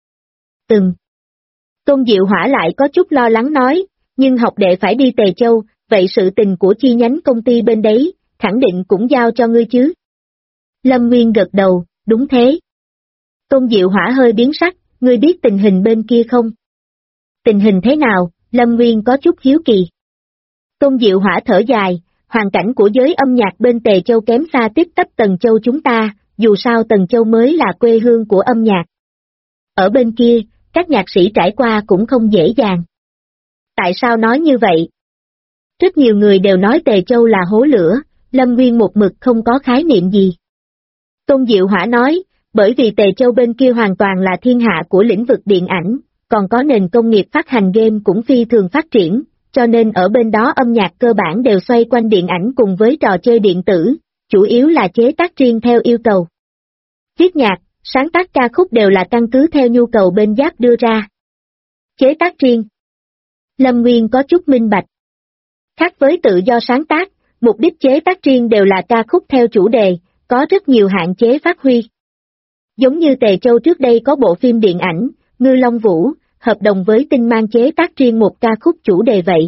Tôn Diệu Hỏa lại có chút lo lắng nói, nhưng học đệ phải đi Tề Châu, vậy sự tình của chi nhánh công ty bên đấy, khẳng định cũng giao cho ngươi chứ. Lâm Nguyên gật đầu, đúng thế. Tôn Diệu Hỏa hơi biến sắc, ngươi biết tình hình bên kia không? Tình hình thế nào? Lâm Nguyên có chút hiếu kỳ. Tôn Diệu Hỏa thở dài, hoàn cảnh của giới âm nhạc bên Tề Châu kém xa tiếp tấp Tần Châu chúng ta, dù sao Tần Châu mới là quê hương của âm nhạc. Ở bên kia, các nhạc sĩ trải qua cũng không dễ dàng. Tại sao nói như vậy? Rất nhiều người đều nói Tề Châu là hố lửa, Lâm Nguyên một mực không có khái niệm gì. Tôn Diệu Hỏa nói, bởi vì Tề Châu bên kia hoàn toàn là thiên hạ của lĩnh vực điện ảnh, còn có nền công nghiệp phát hành game cũng phi thường phát triển, cho nên ở bên đó âm nhạc cơ bản đều xoay quanh điện ảnh cùng với trò chơi điện tử, chủ yếu là chế tác riêng theo yêu cầu. Viết nhạc, sáng tác ca khúc đều là căn cứ theo nhu cầu bên Giáp đưa ra. Chế tác riêng. Lâm Nguyên có chút minh bạch. Khác với tự do sáng tác, mục đích chế tác riêng đều là ca khúc theo chủ đề, có rất nhiều hạn chế phát huy. Giống như Tề Châu trước đây có bộ phim điện ảnh, Ngư Long Vũ, hợp đồng với Tinh Mang chế tác riêng một ca khúc chủ đề vậy.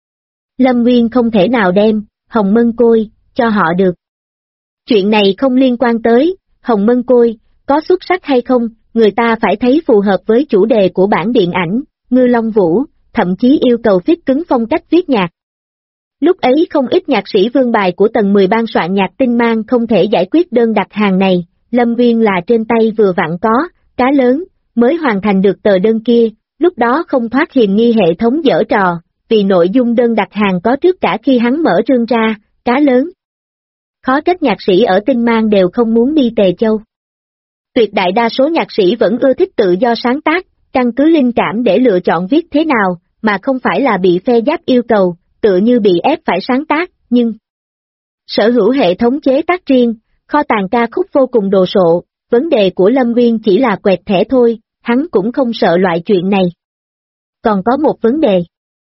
Lâm Nguyên không thể nào đem Hồng Mân Côi cho họ được. Chuyện này không liên quan tới Hồng Mân Côi, có xuất sắc hay không, người ta phải thấy phù hợp với chủ đề của bản điện ảnh, Ngư Long Vũ, thậm chí yêu cầu viết cứng phong cách viết nhạc. Lúc ấy không ít nhạc sĩ vương bài của tầng 10 ban soạn nhạc Tinh Mang không thể giải quyết đơn đặt hàng này, Lâm Nguyên là trên tay vừa vặn có, cá lớn, mới hoàn thành được tờ đơn kia, lúc đó không thoát hiềm nghi hệ thống dở trò, vì nội dung đơn đặt hàng có trước cả khi hắn mở rương ra, cá lớn. Khó trách nhạc sĩ ở Tinh Mang đều không muốn đi Tề Châu. Tuyệt đại đa số nhạc sĩ vẫn ưa thích tự do sáng tác, căn cứ linh cảm để lựa chọn viết thế nào, mà không phải là bị phe Giáp yêu cầu, tựa như bị ép phải sáng tác, nhưng sở hữu hệ thống chế tác riêng, kho tàng ca khúc vô cùng đồ sộ, vấn đề của Lâm Nguyên chỉ là quẹt thẻ thôi, hắn cũng không sợ loại chuyện này. Còn có một vấn đề.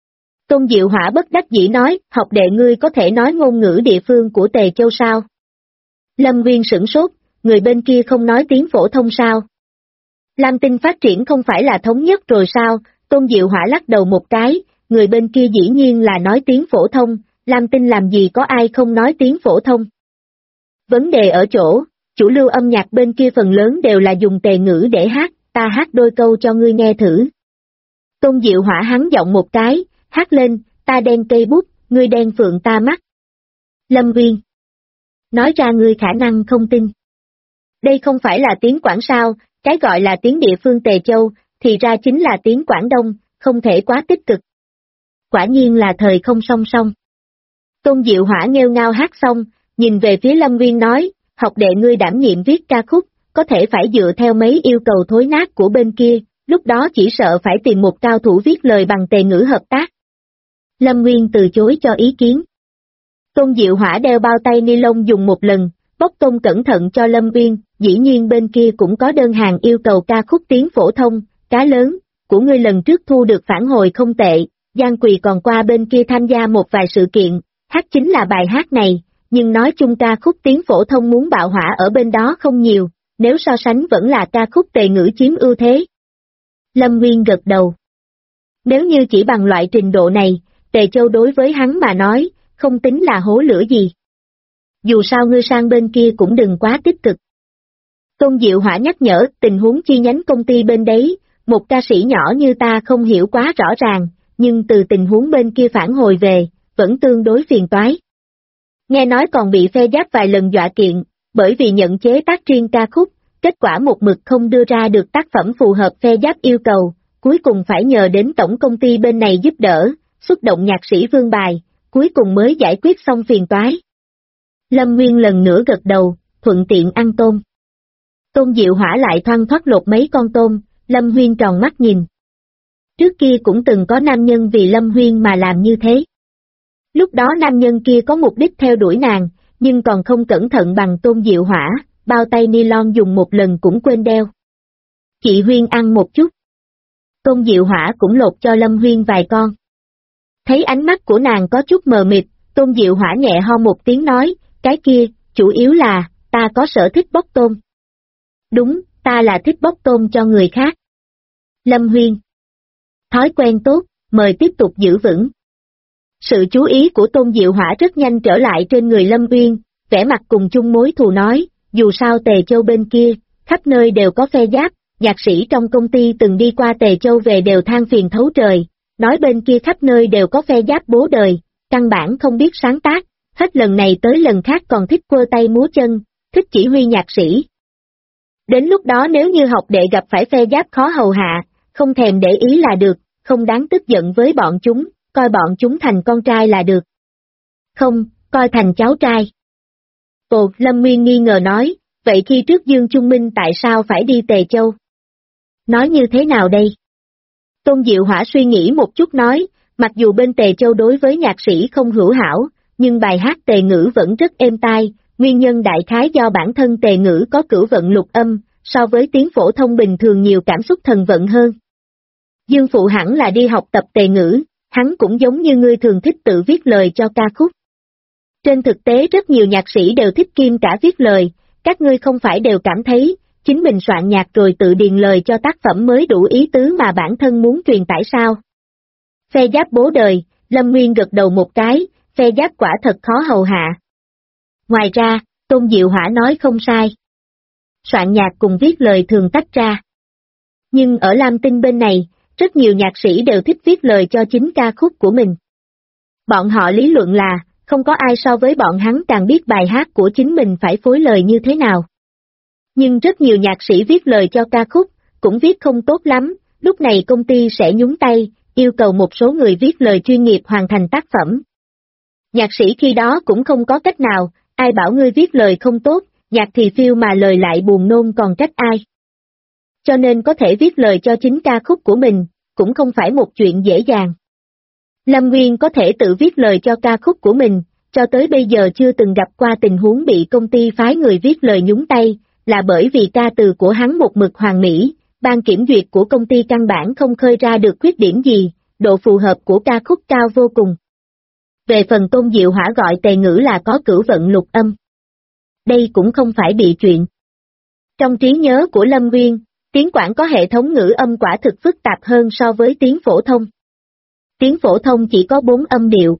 Tôn Diệu Hỏa bất đắc dĩ nói, học đệ ngươi có thể nói ngôn ngữ địa phương của Tề Châu sao? Lâm Nguyên sửng sốt, người bên kia không nói tiếng phổ thông sao? Lam Tinh phát triển không phải là thống nhất rồi sao? Tôn Diệu Hỏa lắc đầu một cái, người bên kia dĩ nhiên là nói tiếng phổ thông, Lam Tinh làm gì có ai không nói tiếng phổ thông? Vấn đề ở chỗ, chủ lưu âm nhạc bên kia phần lớn đều là dùng Tề ngữ để hát, ta hát đôi câu cho ngươi nghe thử. Tôn Diệu Hỏa hắn giọng một cái, hát lên, ta đen cây bút, ngươi đen phượng ta mắt. Lâm Nguyên. Nói ra ngươi khả năng không tin. Đây không phải là tiếng Quảng sao, cái gọi là tiếng địa phương Tề Châu, thì ra chính là tiếng Quảng Đông, không thể quá tích cực. Quả nhiên là thời không song song. Tôn Diệu Hỏa nghêu ngao hát xong, nhìn về phía Lâm Nguyên nói, học đệ ngươi đảm nhiệm viết ca khúc, có thể phải dựa theo mấy yêu cầu thối nát của bên kia, lúc đó chỉ sợ phải tìm một cao thủ viết lời bằng Tề ngữ hợp tác. Lâm Nguyên từ chối cho ý kiến. Tôn Diệu Hỏa đeo bao tay ni lông dùng một lần, bóc tôn cẩn thận cho Lâm Nguyên, dĩ nhiên bên kia cũng có đơn hàng yêu cầu ca khúc tiếng phổ thông, cá lớn, của ngươi lần trước thu được phản hồi không tệ, Giang Quỳ còn qua bên kia tham gia một vài sự kiện, hát chính là bài hát này, nhưng nói chung ca khúc tiếng phổ thông muốn bạo hỏa ở bên đó không nhiều, nếu so sánh vẫn là ca khúc Tề ngữ chiếm ưu thế. Lâm Nguyên gật đầu. Nếu như chỉ bằng loại trình độ này, Tề Châu đối với hắn mà nói, không tính là hố lửa gì. Dù sao ngươi sang bên kia cũng đừng quá tích cực. Tôn Diệu Hỏa nhắc nhở tình huống chi nhánh công ty bên đấy, một ca sĩ nhỏ như ta không hiểu quá rõ ràng, nhưng từ tình huống bên kia phản hồi về, vẫn tương đối phiền toái. Nghe nói còn bị phe Giáp vài lần dọa kiện, bởi vì nhận chế tác riêng ca khúc, kết quả một mực không đưa ra được tác phẩm phù hợp phe Giáp yêu cầu, cuối cùng phải nhờ đến tổng công ty bên này giúp đỡ, xuất động nhạc sĩ vương bài, cuối cùng mới giải quyết xong phiền toái. Lâm Nguyên lần nữa gật đầu, thuận tiện ăn tôm. Tôn Diệu Hỏa lại thoăn thoắt lột mấy con tôm, Lâm Huyên tròn mắt nhìn. Trước kia cũng từng có nam nhân vì Lâm Huyên mà làm như thế. Lúc đó nam nhân kia có mục đích theo đuổi nàng, nhưng còn không cẩn thận bằng Tôn Diệu Hỏa, bao tay nylon dùng một lần cũng quên đeo. Chị Huyên ăn một chút. Tôn Diệu Hỏa cũng lột cho Lâm Huyên vài con. Thấy ánh mắt của nàng có chút mờ mịt, Tôn Diệu Hỏa nhẹ ho một tiếng nói, cái kia, chủ yếu là, ta có sở thích bóc tôm. Đúng, ta là thích bóc tôm cho người khác. Lâm Huyên. Thói quen tốt, mời tiếp tục giữ vững. Sự chú ý của Tôn Diệu Hỏa rất nhanh trở lại trên người Lâm Uyên, vẻ mặt cùng chung mối thù nói, dù sao Tề Châu bên kia, khắp nơi đều có phe giáp, nhạc sĩ trong công ty từng đi qua Tề Châu về đều than phiền thấu trời, nói bên kia khắp nơi đều có phe giáp bố đời, căn bản không biết sáng tác, hết lần này tới lần khác còn thích quơ tay múa chân, thích chỉ huy nhạc sĩ. Đến lúc đó nếu như học đệ gặp phải phe giáp khó hầu hạ, không thèm để ý là được, không đáng tức giận với bọn chúng, coi bọn chúng thành con trai là được. Không, coi thành cháu trai. Ồ, Lâm Nguyên nghi ngờ nói, vậy khi trước Dương Trung Minh tại sao phải đi Tề Châu? Nói như thế nào đây? Tôn Diệu Hỏa suy nghĩ một chút nói, mặc dù bên Tề Châu đối với nhạc sĩ không hữu hảo, nhưng bài hát Tề Ngữ vẫn rất êm tai, nguyên nhân đại khái do bản thân Tề Ngữ có cửu vận lục âm, so với tiếng phổ thông bình thường nhiều cảm xúc thần vận hơn. Dương Phụ hẳn là đi học tập Tề Ngữ, hắn cũng giống như ngươi thường thích tự viết lời cho ca khúc. Trên thực tế rất nhiều nhạc sĩ đều thích kiêm cả viết lời, các ngươi không phải đều cảm thấy, chính mình soạn nhạc rồi tự điền lời cho tác phẩm mới đủ ý tứ mà bản thân muốn truyền tải sao? Phe giáp bố đời, Lâm Nguyên gật đầu một cái, phe giáp quả thật khó hầu hạ. Ngoài ra, Tôn Diệu Hỏa nói không sai. Soạn nhạc cùng viết lời thường tách ra. Nhưng ở Lam Tinh bên này, rất nhiều nhạc sĩ đều thích viết lời cho chính ca khúc của mình. Bọn họ lý luận là, không có ai so với bọn hắn càng biết bài hát của chính mình phải phối lời như thế nào. Nhưng rất nhiều nhạc sĩ viết lời cho ca khúc, cũng viết không tốt lắm, lúc này công ty sẽ nhúng tay, yêu cầu một số người viết lời chuyên nghiệp hoàn thành tác phẩm. Nhạc sĩ khi đó cũng không có cách nào, ai bảo ngươi viết lời không tốt, nhạc thì phiêu mà lời lại buồn nôn còn trách ai. Cho nên có thể viết lời cho chính ca khúc của mình, cũng không phải một chuyện dễ dàng. Lâm Nguyên có thể tự viết lời cho ca khúc của mình, cho tới bây giờ chưa từng gặp qua tình huống bị công ty phái người viết lời nhúng tay, là bởi vì ca từ của hắn một mực hoàn mỹ, ban kiểm duyệt của công ty căn bản không khơi ra được khuyết điểm gì, độ phù hợp của ca khúc cao vô cùng. Về phần Tôn Diệu Hỏa gọi Tề Ngữ là có cửu vận lục âm. Đây cũng không phải bị chuyện. Trong trí nhớ của Lâm Nguyên, tiếng Quảng có hệ thống ngữ âm quả thực phức tạp hơn so với tiếng phổ thông. Tiếng phổ thông chỉ có 4 âm điệu.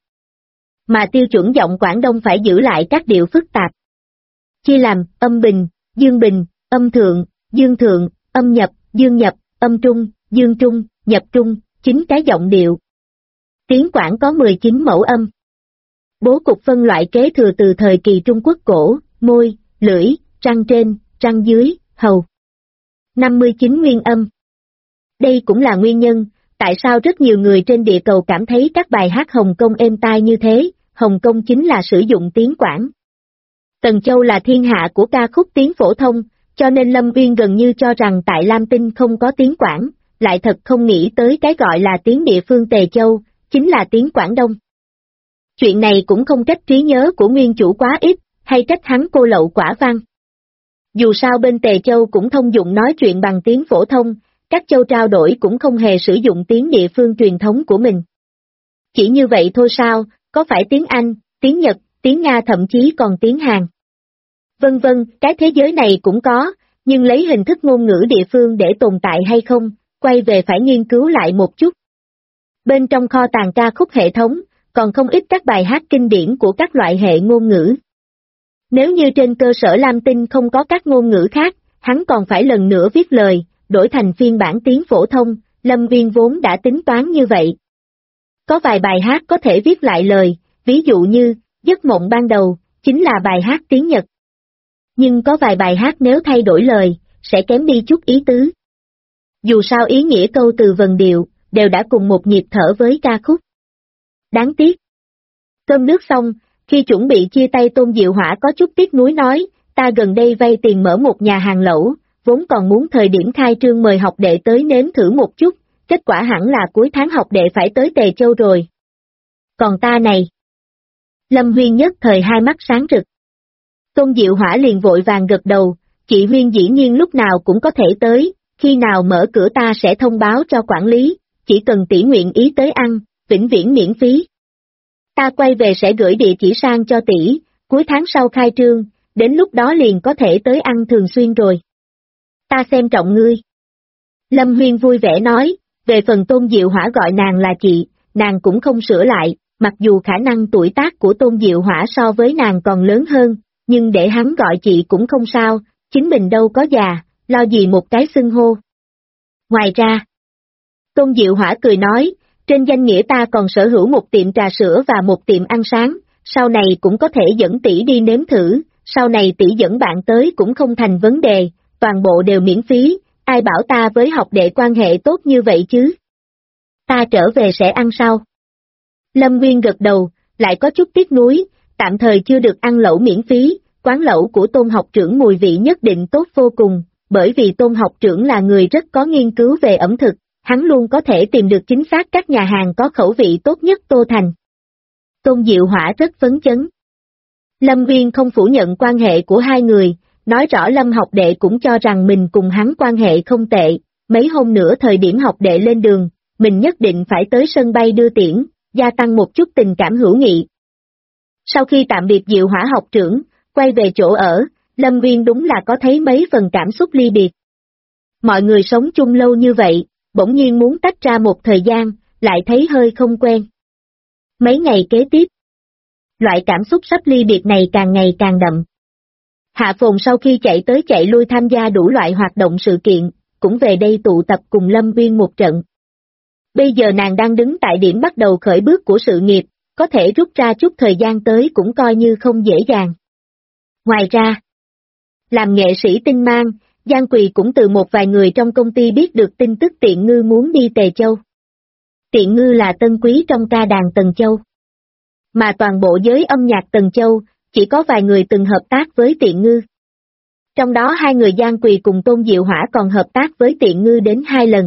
Mà tiêu chuẩn giọng Quảng Đông phải giữ lại các điệu phức tạp. Chia làm âm bình, dương, âm thượng, âm nhập, dương nhập, âm trung, dương trung, nhập trung, 9 cái giọng điệu. Tiếng Quảng có 19 mẫu âm. Bố cục phân loại kế thừa từ thời kỳ Trung Quốc cổ, môi, lưỡi, răng trên, răng dưới, hầu. 59 nguyên âm. Đây cũng là nguyên nhân, tại sao rất nhiều người trên địa cầu cảm thấy các bài hát Hồng Kông êm tai như thế, Hồng Kông chính là sử dụng tiếng Quảng. Tần Châu là thiên hạ của ca khúc tiếng phổ thông, cho nên Lâm Uyên gần như cho rằng tại Lam Tinh không có tiếng Quảng, lại thật không nghĩ tới cái gọi là tiếng địa phương Tề Châu, chính là tiếng Quảng Đông. Chuyện này cũng không trách trí nhớ của nguyên chủ quá ít, hay trách hắn cô lậu quả văn. Dù sao bên Tề Châu cũng thông dụng nói chuyện bằng tiếng phổ thông, các châu trao đổi cũng không hề sử dụng tiếng địa phương truyền thống của mình. Chỉ như vậy thôi sao, có phải tiếng Anh, tiếng Nhật, tiếng Nga thậm chí còn tiếng Hàn. Vân vân, cái thế giới này cũng có, nhưng lấy hình thức ngôn ngữ địa phương để tồn tại hay không, quay về phải nghiên cứu lại một chút. Bên trong kho tàng ca khúc hệ thống, còn không ít các bài hát kinh điển của các loại hệ ngôn ngữ. Nếu như trên cơ sở Lam Tinh không có các ngôn ngữ khác, hắn còn phải lần nữa viết lời, đổi thành phiên bản tiếng phổ thông, Lâm Nguyên vốn đã tính toán như vậy. Có vài bài hát có thể viết lại lời, ví dụ như, Giấc mộng ban đầu, chính là bài hát tiếng Nhật. Nhưng có vài bài hát nếu thay đổi lời, sẽ kém đi chút ý tứ. Dù sao ý nghĩa câu từ vần điệu, đều đã cùng một nhịp thở với ca khúc. Đáng tiếc. Cơm nước xong, Khi chuẩn bị chia tay Tôn Diệu Hỏa có chút tiếc nuối nói, ta gần đây vay tiền mở một nhà hàng lẩu, vốn còn muốn thời điểm khai trương mời học đệ tới nếm thử một chút, kết quả hẳn là cuối tháng học đệ phải tới Tề Châu rồi. Còn ta này. Lâm Huyên nhất thời hai mắt sáng rực. Tôn Diệu Hỏa liền vội vàng gật đầu, chị Huyên dĩ nhiên lúc nào cũng có thể tới, khi nào mở cửa ta sẽ thông báo cho quản lý, chỉ cần tỷ nguyện ý tới ăn, vĩnh viễn miễn phí. Ta quay về sẽ gửi địa chỉ sang cho tỷ, cuối tháng sau khai trương, đến lúc đó liền có thể tới ăn thường xuyên rồi. Ta xem trọng ngươi. Lâm Huyên vui vẻ nói, về phần Tôn Diệu Hỏa gọi nàng là chị, nàng cũng không sửa lại, mặc dù khả năng tuổi tác của Tôn Diệu Hỏa so với nàng còn lớn hơn, nhưng để hắn gọi chị cũng không sao, chính mình đâu có già, lo gì một cái xưng hô. Ngoài ra, Tôn Diệu Hỏa cười nói, trên danh nghĩa ta còn sở hữu một tiệm trà sữa và một tiệm ăn sáng, sau này cũng có thể dẫn tỷ đi nếm thử, sau này tỷ dẫn bạn tới cũng không thành vấn đề, toàn bộ đều miễn phí, ai bảo ta với học đệ quan hệ tốt như vậy chứ. Ta trở về sẽ ăn sau. Lâm Nguyên gật đầu, lại có chút tiếc nuối, tạm thời chưa được ăn lẩu miễn phí, quán lẩu của Tôn học trưởng mùi vị nhất định tốt vô cùng, bởi vì Tôn học trưởng là người rất có nghiên cứu về ẩm thực, hắn luôn có thể tìm được chính xác các nhà hàng có khẩu vị tốt nhất Tô Thành. Tôn Diệu Hỏa rất phấn chấn. Lâm Nguyên không phủ nhận quan hệ của hai người, nói rõ Lâm học đệ cũng cho rằng mình cùng hắn quan hệ không tệ, mấy hôm nữa thời điểm học đệ lên đường, mình nhất định phải tới sân bay đưa tiễn, gia tăng một chút tình cảm hữu nghị. Sau khi tạm biệt Diệu Hỏa học trưởng, quay về chỗ ở, Lâm Nguyên đúng là có thấy mấy phần cảm xúc ly biệt. Mọi người sống chung lâu như vậy, bỗng nhiên muốn tách ra một thời gian, lại thấy hơi không quen. Mấy ngày kế tiếp, loại cảm xúc sắp ly biệt này càng ngày càng đậm. Hạ Phồn sau khi chạy tới chạy lui tham gia đủ loại hoạt động sự kiện, cũng về đây tụ tập cùng Lâm Nguyên một trận. Bây giờ nàng đang đứng tại điểm bắt đầu khởi bước của sự nghiệp, có thể rút ra chút thời gian tới cũng coi như không dễ dàng. Ngoài ra, làm nghệ sĩ tinh mang, Giang Quỳ cũng từ một vài người trong công ty biết được tin tức Tiện Ngư muốn đi Tề Châu. Tiện Ngư là tân quý trong ca đàn Tần Châu. Mà toàn bộ giới âm nhạc Tần Châu, chỉ có vài người từng hợp tác với Tiện Ngư. Trong đó hai người Giang Quỳ cùng Tôn Diệu Hỏa còn hợp tác với Tiện Ngư đến 2 lần.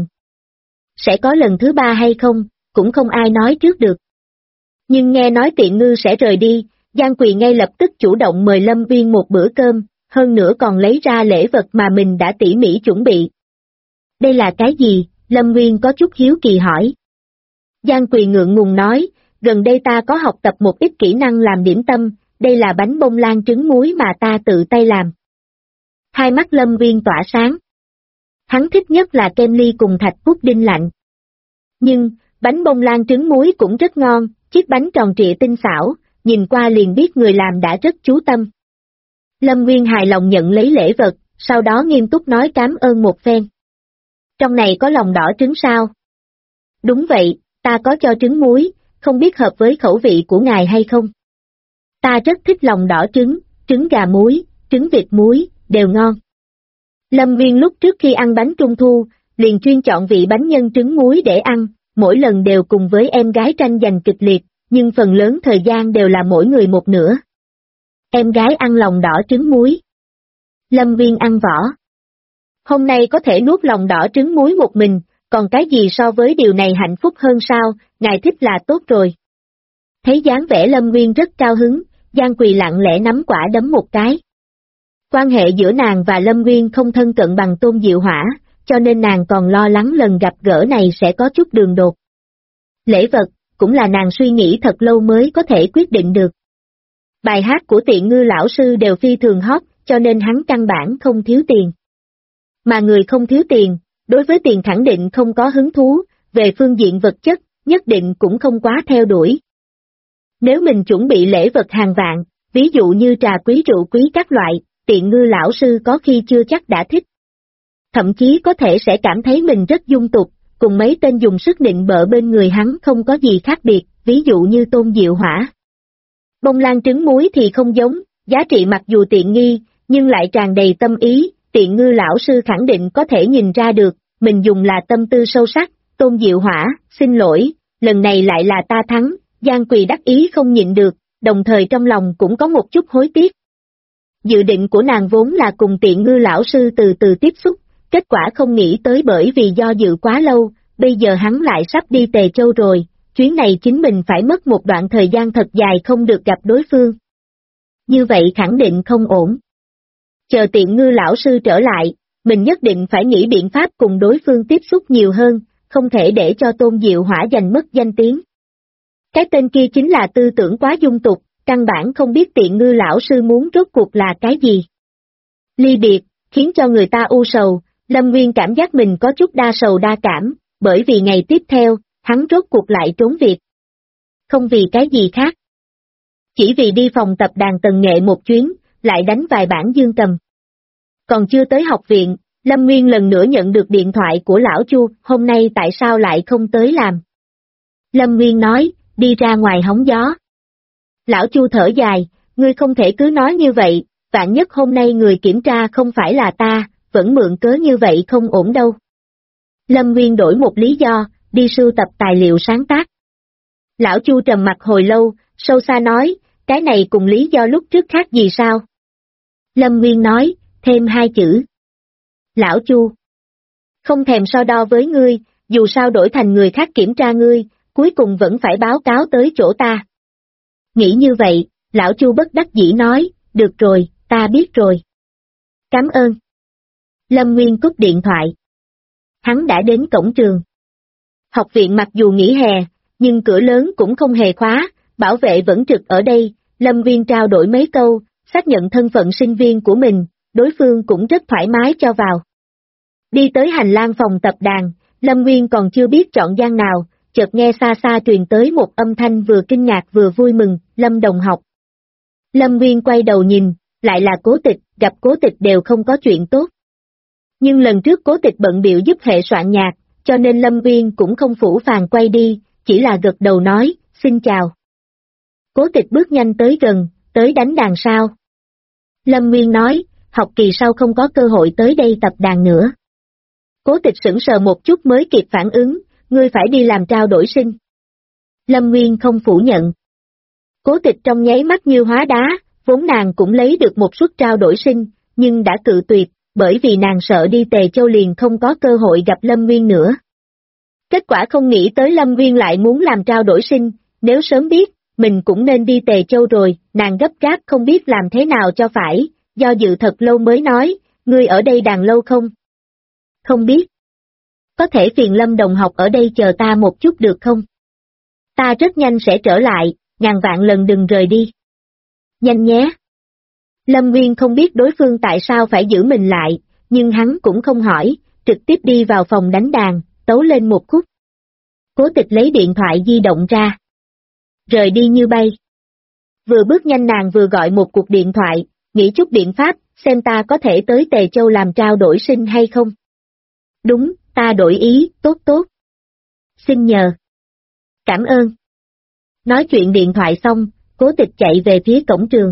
Sẽ có lần thứ 3 hay không, cũng không ai nói trước được. Nhưng nghe nói Tiện Ngư sẽ rời đi, Giang Quỳ ngay lập tức chủ động mời Lâm Nguyên một bữa cơm, hơn nữa còn lấy ra lễ vật mà mình đã tỉ mỉ chuẩn bị. Đây là cái gì? Lâm Nguyên có chút hiếu kỳ hỏi. Giang Quỳ ngượng ngùng nói, gần đây ta có học tập một ít kỹ năng làm điểm tâm, đây là bánh bông lan trứng muối mà ta tự tay làm. Hai mắt Lâm Nguyên tỏa sáng. Hắn thích nhất là kem ly cùng thạch pudding lạnh. Nhưng, bánh bông lan trứng muối cũng rất ngon, chiếc bánh tròn trịa tinh xảo, nhìn qua liền biết người làm đã rất chú tâm. Lâm Nguyên hài lòng nhận lấy lễ vật, sau đó nghiêm túc nói cảm ơn một phen. Trong này có lòng đỏ trứng sao? Đúng vậy, ta có cho trứng muối, không biết hợp với khẩu vị của ngài hay không? Ta rất thích lòng đỏ trứng, trứng gà muối, trứng vịt muối, đều ngon. Lâm Nguyên lúc trước khi ăn bánh trung thu, liền chuyên chọn vị bánh nhân trứng muối để ăn, mỗi lần đều cùng với em gái tranh giành kịch liệt, nhưng phần lớn thời gian đều là mỗi người một nửa. Em gái ăn lòng đỏ trứng muối. Lâm Nguyên ăn vỏ. Hôm nay có thể nuốt lòng đỏ trứng muối một mình, còn cái gì so với điều này hạnh phúc hơn sao, ngài thích là tốt rồi. Thấy dáng vẻ Lâm Nguyên rất cao hứng, Giang Quỳ lặng lẽ nắm quả đấm một cái. Quan hệ giữa nàng và Lâm Nguyên không thân cận bằng Tôn Diệu Hỏa, cho nên nàng còn lo lắng lần gặp gỡ này sẽ có chút đường đột. Lễ vật, cũng là nàng suy nghĩ thật lâu mới có thể quyết định được. Bài hát của Tiện Ngư lão sư đều phi thường hot, cho nên hắn căn bản không thiếu tiền. Mà người không thiếu tiền, đối với tiền khẳng định không có hứng thú, về phương diện vật chất, nhất định cũng không quá theo đuổi. Nếu mình chuẩn bị lễ vật hàng vạn, ví dụ như trà quý rượu quý các loại, Tiện Ngư lão sư có khi chưa chắc đã thích. Thậm chí có thể sẽ cảm thấy mình rất dung tục, cùng mấy tên dùng sức nịnh bợ bên người hắn không có gì khác biệt, ví dụ như Tôn Diệu Hỏa. Bông lan trứng muối thì không giống, giá trị mặc dù tiện nghi, nhưng lại tràn đầy tâm ý, Tiện Ngư lão sư khẳng định có thể nhìn ra được, mình dùng là tâm tư sâu sắc. Tôn Diệu Hỏa, xin lỗi, lần này lại là ta thắng, Giang Quỳ đắc ý không nhịn được, đồng thời trong lòng cũng có một chút hối tiếc. Dự định của nàng vốn là cùng Tiện Ngư lão sư từ từ tiếp xúc, kết quả không nghĩ tới bởi vì do dự quá lâu, bây giờ hắn lại sắp đi Tề Châu rồi, chuyến này chính mình phải mất một đoạn thời gian thật dài không được gặp đối phương. Như vậy khẳng định không ổn. Chờ Tiện Ngư lão sư trở lại, mình nhất định phải nghĩ biện pháp cùng đối phương tiếp xúc nhiều hơn, không thể để cho Tôn Diệu Hỏa giành mất danh tiếng. Cái tên kia chính là tư tưởng quá dung tục, căn bản không biết Tiện Ngư lão sư muốn rốt cuộc là cái gì. Ly biệt, khiến cho người ta u sầu, Lâm Nguyên cảm giác mình có chút đa sầu đa cảm, bởi vì ngày tiếp theo, hắn rốt cuộc lại trốn việc. Không vì cái gì khác. Chỉ vì đi phòng tập đàn Tần Nghệ một chuyến, lại đánh vài bản dương cầm. Còn chưa tới học viện, Lâm Nguyên lần nữa nhận được điện thoại của lão Chu, hôm nay tại sao lại không tới làm? Lâm Nguyên nói, đi ra ngoài hóng gió. Lão Chu thở dài, ngươi không thể cứ nói như vậy, vạn nhất hôm nay người kiểm tra không phải là ta, vẫn mượn cớ như vậy không ổn đâu. Lâm Nguyên đổi một lý do, đi sưu tập tài liệu sáng tác. Lão Chu trầm mặt hồi lâu, sâu xa nói, cái này cùng lý do lúc trước khác gì sao? Lâm Nguyên nói, thêm 2 chữ. Lão Chu, không thèm so đo với ngươi, dù sao đổi thành người khác kiểm tra ngươi, cuối cùng vẫn phải báo cáo tới chỗ ta. Nghĩ như vậy, lão Chu bất đắc dĩ nói, được rồi, ta biết rồi. Cảm ơn. Lâm Nguyên cúp điện thoại. Hắn đã đến cổng trường. Học viện mặc dù nghỉ hè, nhưng cửa lớn cũng không hề khóa, bảo vệ vẫn trực ở đây, Lâm Nguyên trao đổi mấy câu, xác nhận thân phận sinh viên của mình, đối phương cũng rất thoải mái cho vào. Đi tới hành lang phòng tập đàn, Lâm Nguyên còn chưa biết chọn gian nào, chợt nghe xa xa truyền tới một âm thanh vừa kinh ngạc vừa vui mừng, Lâm đồng học. Lâm Nguyên quay đầu nhìn, lại là Cố Tịch, gặp Cố Tịch đều không có chuyện tốt. Nhưng lần trước Cố Tịch bận bịu giúp hệ soạn nhạc, cho nên Lâm Nguyên cũng không phủ phàng quay đi, chỉ là gật đầu nói, xin chào. Cố Tịch bước nhanh tới gần, tới đánh đàn sao? Lâm Nguyên nói, học kỳ sau không có cơ hội tới đây tập đàn nữa. Cố Tịch sững sờ một chút mới kịp phản ứng, ngươi phải đi làm trao đổi sinh. Lâm Nguyên không phủ nhận. Cố Tịch trong nháy mắt như hóa đá, vốn nàng cũng lấy được một suất trao đổi sinh, nhưng đã cự tuyệt, bởi vì nàng sợ đi Tề Châu liền không có cơ hội gặp Lâm Nguyên nữa. Kết quả không nghĩ tới Lâm Nguyên lại muốn làm trao đổi sinh, nếu sớm biết, mình cũng nên đi Tề Châu rồi, nàng gấp gáp không biết làm thế nào cho phải, do dự thật lâu mới nói, ngươi ở đây đàn lâu không? Không biết. Có thể phiền Lâm đồng học ở đây chờ ta một chút được không? Ta rất nhanh sẽ trở lại, ngàn vạn lần đừng rời đi. Nhanh nhé. Lâm Nguyên không biết đối phương tại sao phải giữ mình lại, nhưng hắn cũng không hỏi, trực tiếp đi vào phòng đánh đàn, tấu lên một khúc. Cố Tịch lấy điện thoại di động ra. Rời đi như bay. Vừa bước nhanh nàng vừa gọi một cuộc điện thoại, nghĩ chút biện pháp, xem ta có thể tới Tề Châu làm trao đổi sinh hay không. Đúng, ta đổi ý, tốt tốt. Xin nhờ. Cảm ơn. Nói chuyện điện thoại xong, Cố Tịch chạy về phía cổng trường.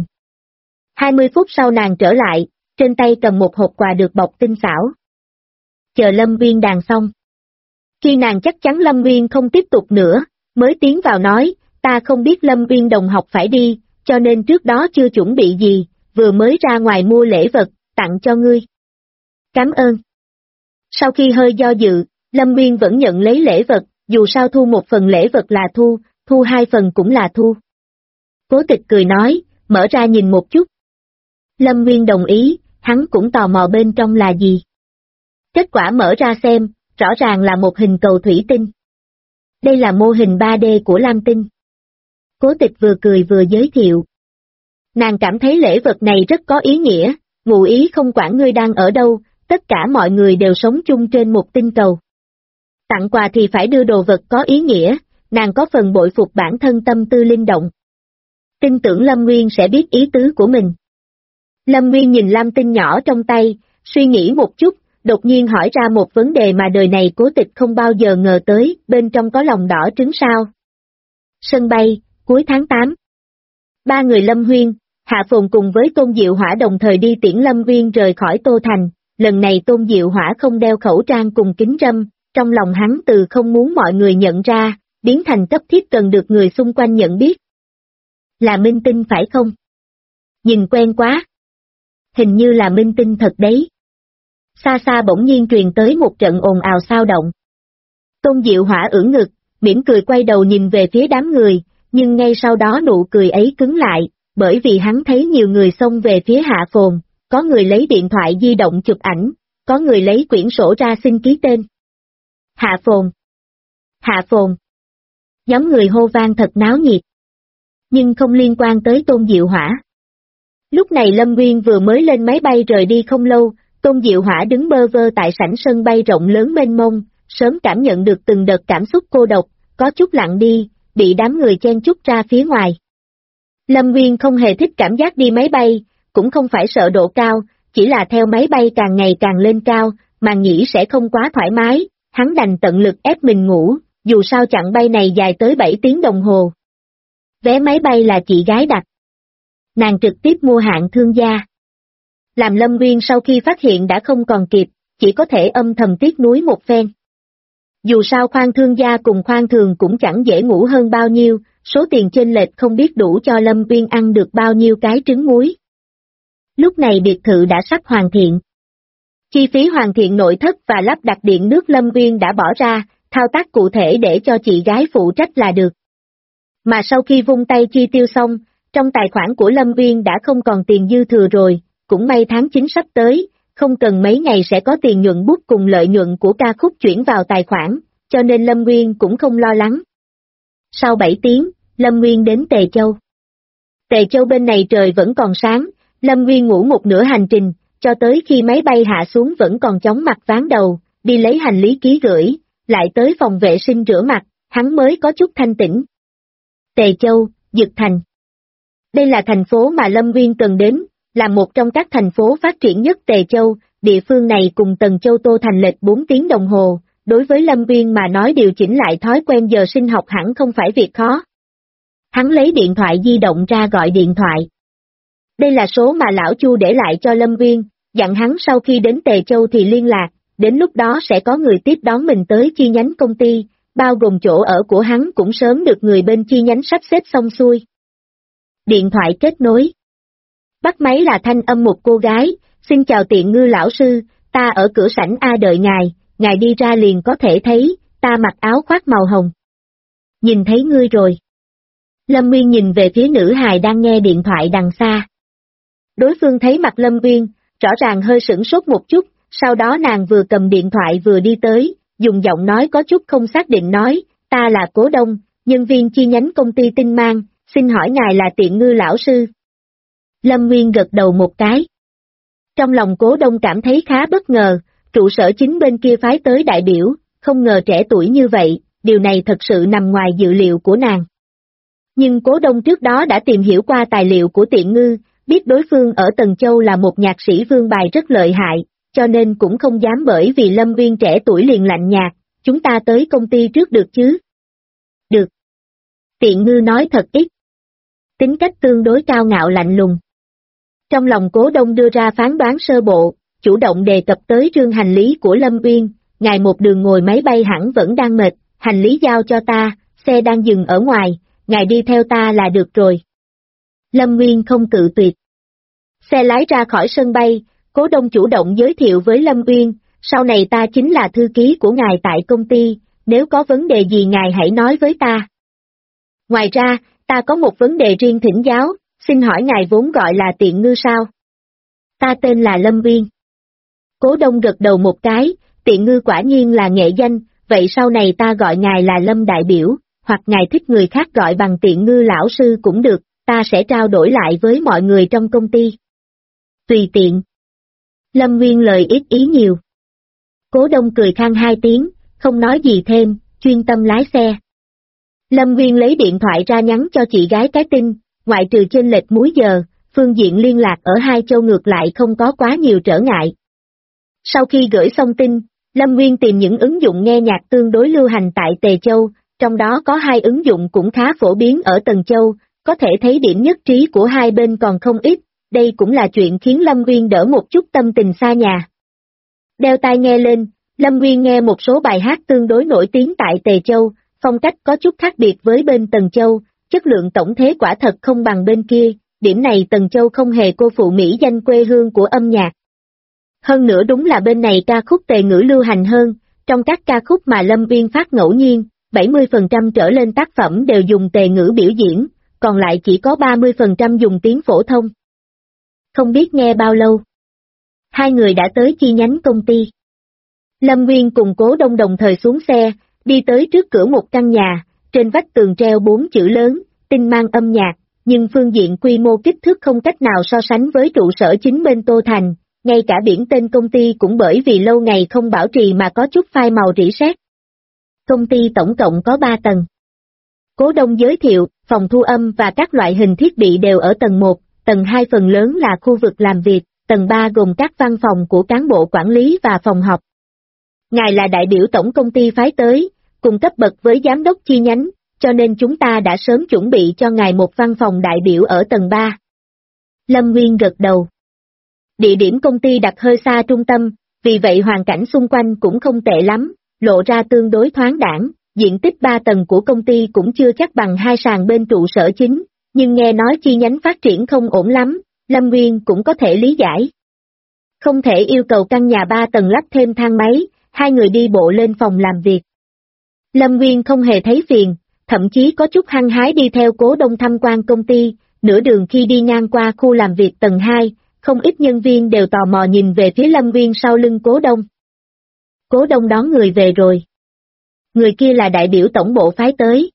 20 phút sau nàng trở lại, trên tay cầm một hộp quà được bọc tinh xảo. Chờ Lâm Nguyên đàn xong. Khi nàng chắc chắn Lâm Nguyên không tiếp tục nữa, mới tiến vào nói, ta không biết Lâm Nguyên đồng học phải đi, cho nên trước đó chưa chuẩn bị gì, vừa mới ra ngoài mua lễ vật, tặng cho ngươi. Cảm ơn. Sau khi hơi do dự, Lâm Nguyên vẫn nhận lấy lễ vật, dù sao thu một phần lễ vật là thu 2 phần cũng là thu. Cố Tịch cười nói, mở ra nhìn một chút. Lâm Nguyên đồng ý, hắn cũng tò mò bên trong là gì. Kết quả mở ra xem, rõ ràng là một hình cầu thủy tinh. Đây là mô hình 3D của Lam Tinh. Cố Tịch vừa cười vừa giới thiệu. Nàng cảm thấy lễ vật này rất có ý nghĩa, ngụ ý không quản ngươi đang ở đâu, tất cả mọi người đều sống chung trên một tinh cầu. Tặng quà thì phải đưa đồ vật có ý nghĩa, nàng có phần bội phục bản thân tâm tư linh động. Tin tưởng Lâm Nguyên sẽ biết ý tứ của mình. Lâm Nguyên nhìn Lam Tinh nhỏ trong tay, suy nghĩ một chút, đột nhiên hỏi ra một vấn đề mà đời này Cố Tịch không bao giờ ngờ tới, bên trong có lòng đỏ trứng sao. Sân bay, cuối tháng 8. 3 người Lâm Huyên, Hạ Phồn cùng với Tôn Diệu Hỏa đồng thời đi tiễn Lâm Nguyên rời khỏi Tô Thành, lần này Tôn Diệu Hỏa không đeo khẩu trang cùng kính râm, trong lòng hắn từ không muốn mọi người nhận ra, biến thành cấp thiết cần được người xung quanh nhận biết. Là minh tinh phải không? Nhìn quen quá. Hình như là minh tinh thật đấy. Xa xa bỗng nhiên truyền tới một trận ồn ào xao động. Tôn Diệu Hỏa ưỡn ngực, mỉm cười quay đầu nhìn về phía đám người, nhưng ngay sau đó nụ cười ấy cứng lại, bởi vì hắn thấy nhiều người xông về phía Hạ Phồn, có người lấy điện thoại di động chụp ảnh, có người lấy quyển sổ ra xin ký tên. Hạ Phồn! Hạ Phồn! Nhóm người hô vang thật náo nhiệt. Nhưng không liên quan tới Tôn Diệu Hỏa. Lúc này Lâm Nguyên vừa mới lên máy bay rời đi không lâu, Tôn Diệu Hỏa đứng bơ vơ tại sảnh sân bay rộng lớn mênh mông, sớm cảm nhận được từng đợt cảm xúc cô độc, có chút lặng đi, bị đám người chen chúc ra phía ngoài. Lâm Nguyên không hề thích cảm giác đi máy bay, cũng không phải sợ độ cao, chỉ là theo máy bay càng ngày càng lên cao, mà nghĩ sẽ không quá thoải mái, hắn đành tận lực ép mình ngủ, dù sao chặng bay này dài tới 7 tiếng đồng hồ. Vé máy bay là chị gái đặt. Nàng trực tiếp mua hạng thương gia. Làm Lâm Nguyên sau khi phát hiện đã không còn kịp, chỉ có thể âm thầm tiếc nuối một phen. Dù sao khoang thương gia cùng khoang thường cũng chẳng dễ ngủ hơn bao nhiêu, số tiền chênh lệch không biết đủ cho Lâm Nguyên ăn được bao nhiêu cái trứng muối. Lúc này biệt thự đã sắp hoàn thiện. Chi phí hoàn thiện nội thất và lắp đặt điện nước Lâm Nguyên đã bỏ ra, thao tác cụ thể để cho chị gái phụ trách là được. Mà sau khi vung tay chi tiêu xong, trong tài khoản của Lâm Nguyên đã không còn tiền dư thừa rồi, cũng may tháng 9 sắp tới, không cần mấy ngày sẽ có tiền nhuận bút cùng lợi nhuận của ca khúc chuyển vào tài khoản, cho nên Lâm Nguyên cũng không lo lắng. Sau 7 tiếng, Lâm Nguyên đến Tề Châu. Tề Châu bên này trời vẫn còn sáng, Lâm Nguyên ngủ một nửa hành trình, cho tới khi máy bay hạ xuống vẫn còn chóng mặt ván đầu, đi lấy hành lý ký gửi, lại tới phòng vệ sinh rửa mặt, hắn mới có chút thanh tĩnh. Tề Châu, Dực Thành. Đây là thành phố mà Lâm Nguyên cần đến, là một trong các thành phố phát triển nhất Tề Châu, địa phương này cùng Tần Châu Tô Thành lệch 4 tiếng đồng hồ, đối với Lâm Nguyên mà nói điều chỉnh lại thói quen giờ sinh học hẳn không phải việc khó. Hắn lấy điện thoại di động ra gọi điện thoại. Đây là số mà lão Chu để lại cho Lâm Nguyên, dặn hắn sau khi đến Tề Châu thì liên lạc, đến lúc đó sẽ có người tiếp đón mình tới chi nhánh công ty, bao gồm chỗ ở của hắn cũng sớm được người bên chi nhánh sắp xếp xong xuôi. Điện thoại kết nối. Bắt máy là thanh âm một cô gái, xin chào Tiện Ngư lão sư, ta ở cửa sảnh A đợi ngài đi ra liền có thể thấy, ta mặc áo khoác màu hồng. Nhìn thấy ngươi rồi. Lâm Nguyên nhìn về phía nữ hài đang nghe điện thoại đằng xa. Đối phương thấy mặt Lâm Nguyên, rõ ràng hơi sửng sốt một chút, sau đó nàng vừa cầm điện thoại vừa đi tới, dùng giọng nói có chút không xác định nói, ta là Cố Đông, nhân viên chi nhánh công ty Tinh Mang, xin hỏi ngài là Tiện Ngư lão sư. Lâm Nguyên gật đầu một cái. Trong lòng Cố Đông cảm thấy khá bất ngờ, trụ sở chính bên kia phái tới đại biểu, không ngờ trẻ tuổi như vậy, điều này thật sự nằm ngoài dự liệu của nàng. Nhưng Cố Đông trước đó đã tìm hiểu qua tài liệu của Tiện Ngư, biết đối phương ở Tần Châu là một nhạc sĩ vương bài rất lợi hại, cho nên cũng không dám bởi vì Lâm Nguyên trẻ tuổi liền lạnh nhạt, chúng ta tới công ty trước được chứ? Được. Tiện Ngư nói thật ít. Tính cách tương đối cao ngạo lạnh lùng. Trong lòng Cố Đông đưa ra phán đoán sơ bộ, chủ động đề cập tới rương hành lý của Lâm Nguyên, ngài một đường ngồi máy bay hẳn vẫn đang mệt, hành lý giao cho ta, xe đang dừng ở ngoài, ngài đi theo ta là được rồi. Lâm Nguyên không cự tuyệt. Xe lái ra khỏi sân bay, Cố Đông chủ động giới thiệu với Lâm Nguyên, sau này ta chính là thư ký của ngài tại công ty, nếu có vấn đề gì ngài hãy nói với ta. Ngoài ra, ta có một vấn đề riêng thỉnh giáo, xin hỏi ngài vốn gọi là Tiện Ngư sao? Ta tên là Lâm Nguyên. Cố Đông gật đầu một cái, Tiện Ngư quả nhiên là nghệ danh, vậy sau này ta gọi ngài là Lâm đại biểu, hoặc ngài thích người khác gọi bằng Tiện Ngư lão sư cũng được, ta sẽ trao đổi lại với mọi người trong công ty. Tùy tiện. Lâm Nguyên lời ít ý nhiều. Cố Đông cười khang hai tiếng, không nói gì thêm, chuyên tâm lái xe. Lâm Nguyên lấy điện thoại ra nhắn cho chị gái cái tin, ngoại trừ chênh lệch múi giờ, phương diện liên lạc ở hai châu ngược lại không có quá nhiều trở ngại. Sau khi gửi xong tin, Lâm Nguyên tìm những ứng dụng nghe nhạc tương đối lưu hành tại Tề Châu, trong đó có 2 ứng dụng cũng khá phổ biến ở Tần Châu, có thể thấy điểm nhất trí của hai bên còn không ít, đây cũng là chuyện khiến Lâm Nguyên đỡ một chút tâm tình xa nhà. Đeo tai nghe lên, Lâm Nguyên nghe một số bài hát tương đối nổi tiếng tại Tề Châu, phong cách có chút khác biệt với bên Tần Châu, chất lượng tổng thế quả thật không bằng bên kia, điểm này Tần Châu không hề cô phụ mỹ danh quê hương của âm nhạc. Hơn nữa đúng là bên này ca khúc tề ngữ lưu hành hơn, trong các ca khúc mà Lâm Uyên phát ngẫu nhiên, 70% trở lên tác phẩm đều dùng tề ngữ biểu diễn, còn lại chỉ có 30% dùng tiếng phổ thông. Không biết nghe bao lâu, hai người đã tới chi nhánh công ty. Lâm Nguyên cùng Cố Đông đồng thời xuống xe, đi tới trước cửa một căn nhà, trên vách tường treo 4 chữ lớn, tinh mang âm nhạc, nhưng phương diện quy mô kích thước không cách nào so sánh với trụ sở chính bên Tô Thành, ngay cả biển tên công ty cũng bởi vì lâu ngày không bảo trì mà có chút phai màu rỉ sét. Công ty tổng cộng có 3 tầng. Cố Đông giới thiệu, phòng thu âm và các loại hình thiết bị đều ở tầng 1, tầng 2 phần lớn là khu vực làm việc, tầng 3 gồm các văn phòng của cán bộ quản lý và phòng họp. Ngài là đại biểu tổng công ty phái tới, cùng cấp bậc với giám đốc chi nhánh, cho nên chúng ta đã sớm chuẩn bị cho ngài một văn phòng đại biểu ở tầng 3. Lâm Nguyên gật đầu. Địa điểm công ty đặt hơi xa trung tâm, vì vậy hoàn cảnh xung quanh cũng không tệ lắm, lộ ra tương đối thoáng đãng, diện tích 3 tầng của công ty cũng chưa chắc bằng 2 sàn bên trụ sở chính, nhưng nghe nói chi nhánh phát triển không ổn lắm, Lâm Nguyên cũng có thể lý giải. Không thể yêu cầu căn nhà 3 tầng lắp thêm thang máy, hai người đi bộ lên phòng làm việc. Lâm Nguyên không hề thấy phiền, thậm chí có chút hăng hái đi theo Cố Đông tham quan công ty, nửa đường khi đi ngang qua khu làm việc tầng 2, không ít nhân viên đều tò mò nhìn về phía Lâm Nguyên sau lưng Cố Đông. Cố Đông đón người về rồi. Người kia là đại biểu tổng bộ phái tới.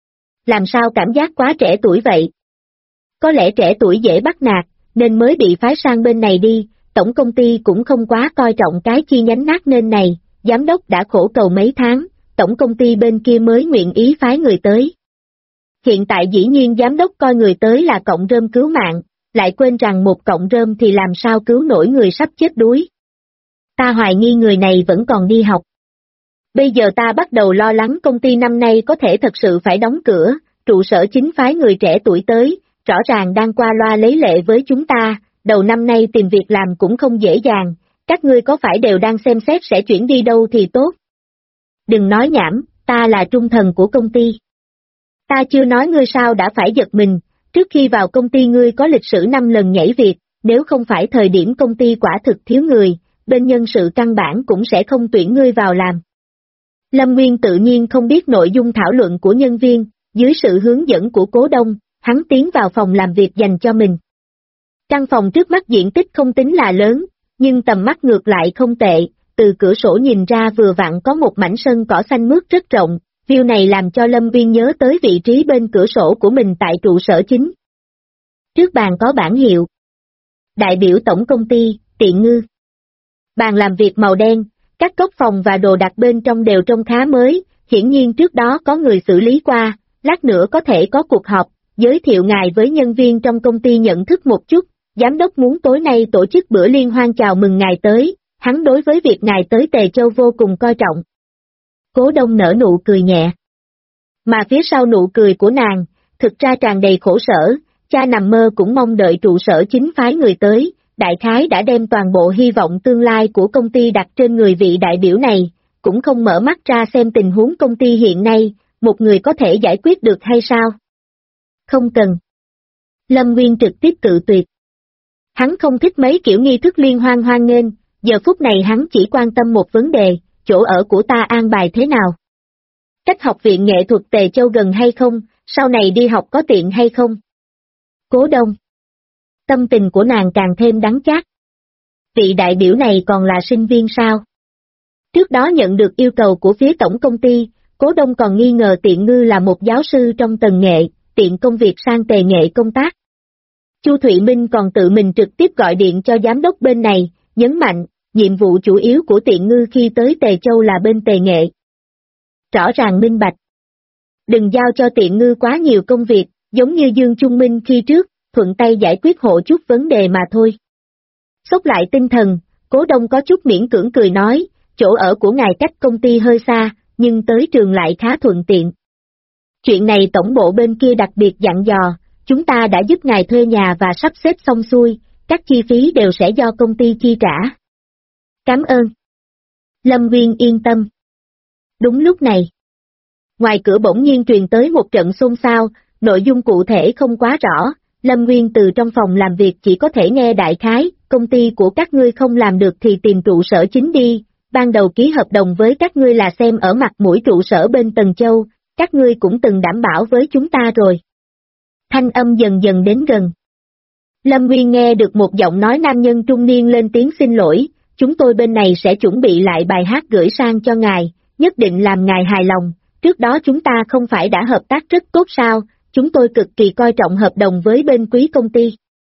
Làm sao cảm giác quá trẻ tuổi vậy? Có lẽ trẻ tuổi dễ bắt nạt, nên mới bị phái sang bên này đi, tổng công ty cũng không quá coi trọng cái chi nhánh nát nên này, giám đốc đã khổ cầu mấy tháng, tổng công ty bên kia mới nguyện ý phái người tới. Hiện tại dĩ nhiên giám đốc coi người tới là cọng rơm cứu mạng, lại quên rằng một cọng rơm thì làm sao cứu nổi người sắp chết đuối. Ta hoài nghi người này vẫn còn đi học. Bây giờ ta bắt đầu lo lắng công ty năm nay có thể thật sự phải đóng cửa, trụ sở chính phái người trẻ tuổi tới, rõ ràng đang qua loa lấy lệ với chúng ta, đầu năm nay tìm việc làm cũng không dễ dàng, các ngươi có phải đều đang xem xét sẽ chuyển đi đâu thì tốt. Đừng nói nhảm, ta là trung thần của công ty. Ta chưa nói ngươi sao đã phải giật mình, trước khi vào công ty ngươi có lịch sử 5 lần nhảy việc, nếu không phải thời điểm công ty quả thực thiếu người, bên nhân sự căn bản cũng sẽ không tuyển ngươi vào làm. Lâm Nguyên tự nhiên không biết nội dung thảo luận của nhân viên, dưới sự hướng dẫn của Cố Đông, hắn tiến vào phòng làm việc dành cho mình. Căn phòng trước mắt diện tích không tính là lớn, nhưng tầm mắt ngược lại không tệ, từ cửa sổ nhìn ra vừa vặn có một mảnh sân cỏ xanh mướt rất rộng, view này làm cho Lâm Nguyên nhớ tới vị trí bên cửa sổ của mình tại trụ sở chính. Trước bàn có bảng hiệu. Đại biểu tổng công ty, Tiện Ngư. Bàn làm việc màu đen, các cốc phòng và đồ đặt bên trong đều trông khá mới, hiển nhiên trước đó có người xử lý qua, lát nữa có thể có cuộc họp, giới thiệu ngài với nhân viên trong công ty nhận thức một chút, giám đốc muốn tối nay tổ chức bữa liên hoan chào mừng ngài tới, hắn đối với việc ngài tới Tề Châu vô cùng coi trọng. Cố Đông nở nụ cười nhẹ. Mà phía sau nụ cười của nàng, thực ra tràn đầy khổ sở, cha nằm mơ cũng mong đợi trụ sở chính phái người tới, đại khái đã đem toàn bộ hy vọng tương lai của công ty đặt trên người vị đại biểu này, cũng không mở mắt ra xem tình huống công ty hiện nay, một người có thể giải quyết được hay sao? Không cần. Lâm Nguyên trực tiếp cự tuyệt. Hắn không thích mấy kiểu nghi thức liên hoan hoan nghênh, giờ phút này hắn chỉ quan tâm một vấn đề, chỗ ở của ta an bài thế nào? Cách học viện nghệ thuật Tề Châu gần hay không, sau này đi học có tiện hay không? Cố Đông. Tâm tình của nàng càng thêm đắng chát. Vị đại biểu này còn là sinh viên sao? Trước đó nhận được yêu cầu của phía tổng công ty, Cố Đông còn nghi ngờ Tiện Ngư là một giáo sư trong tầng nghệ, tiện công việc sang Tề nghệ công tác. Chu Thụy Minh còn tự mình trực tiếp gọi điện cho giám đốc bên này, nhấn mạnh, nhiệm vụ chủ yếu của Tiện Ngư khi tới Tề Châu là bên Tề nghệ. Rõ ràng minh bạch. Đừng giao cho Tiện Ngư quá nhiều công việc, giống như Dương Trung Minh khi trước, thuận tay giải quyết hộ chút vấn đề mà thôi. Xốc lại tinh thần, Cố Đông có chút miễn cưỡng cười nói, chỗ ở của ngài cách công ty hơi xa, nhưng tới trường lại khá thuận tiện. Chuyện này tổng bộ bên kia đặc biệt dặn dò, chúng ta đã giúp ngài thuê nhà và sắp xếp xong xuôi, các chi phí đều sẽ do công ty chi trả. Cảm ơn. Lâm Nguyên yên tâm. Đúng lúc này, ngoài cửa bỗng nhiên truyền tới một trận xôn xao, nội dung cụ thể không quá rõ, Lâm Nguyên từ trong phòng làm việc chỉ có thể nghe đại khái, công ty của các ngươi không làm được thì tìm trụ sở chính đi, ban đầu ký hợp đồng với các ngươi là xem ở mặt mũi trụ sở bên Tần Châu, các ngươi cũng từng đảm bảo với chúng ta rồi. Thanh âm dần dần đến gần. Lâm Nguyên nghe được một giọng nói nam nhân trung niên lên tiếng xin lỗi, chúng tôi bên này sẽ chuẩn bị lại bài hát gửi sang cho ngài, nhất định làm ngài hài lòng, trước đó chúng ta không phải đã hợp tác rất tốt sao, chúng tôi cực kỳ coi trọng hợp đồng với bên quý công ty.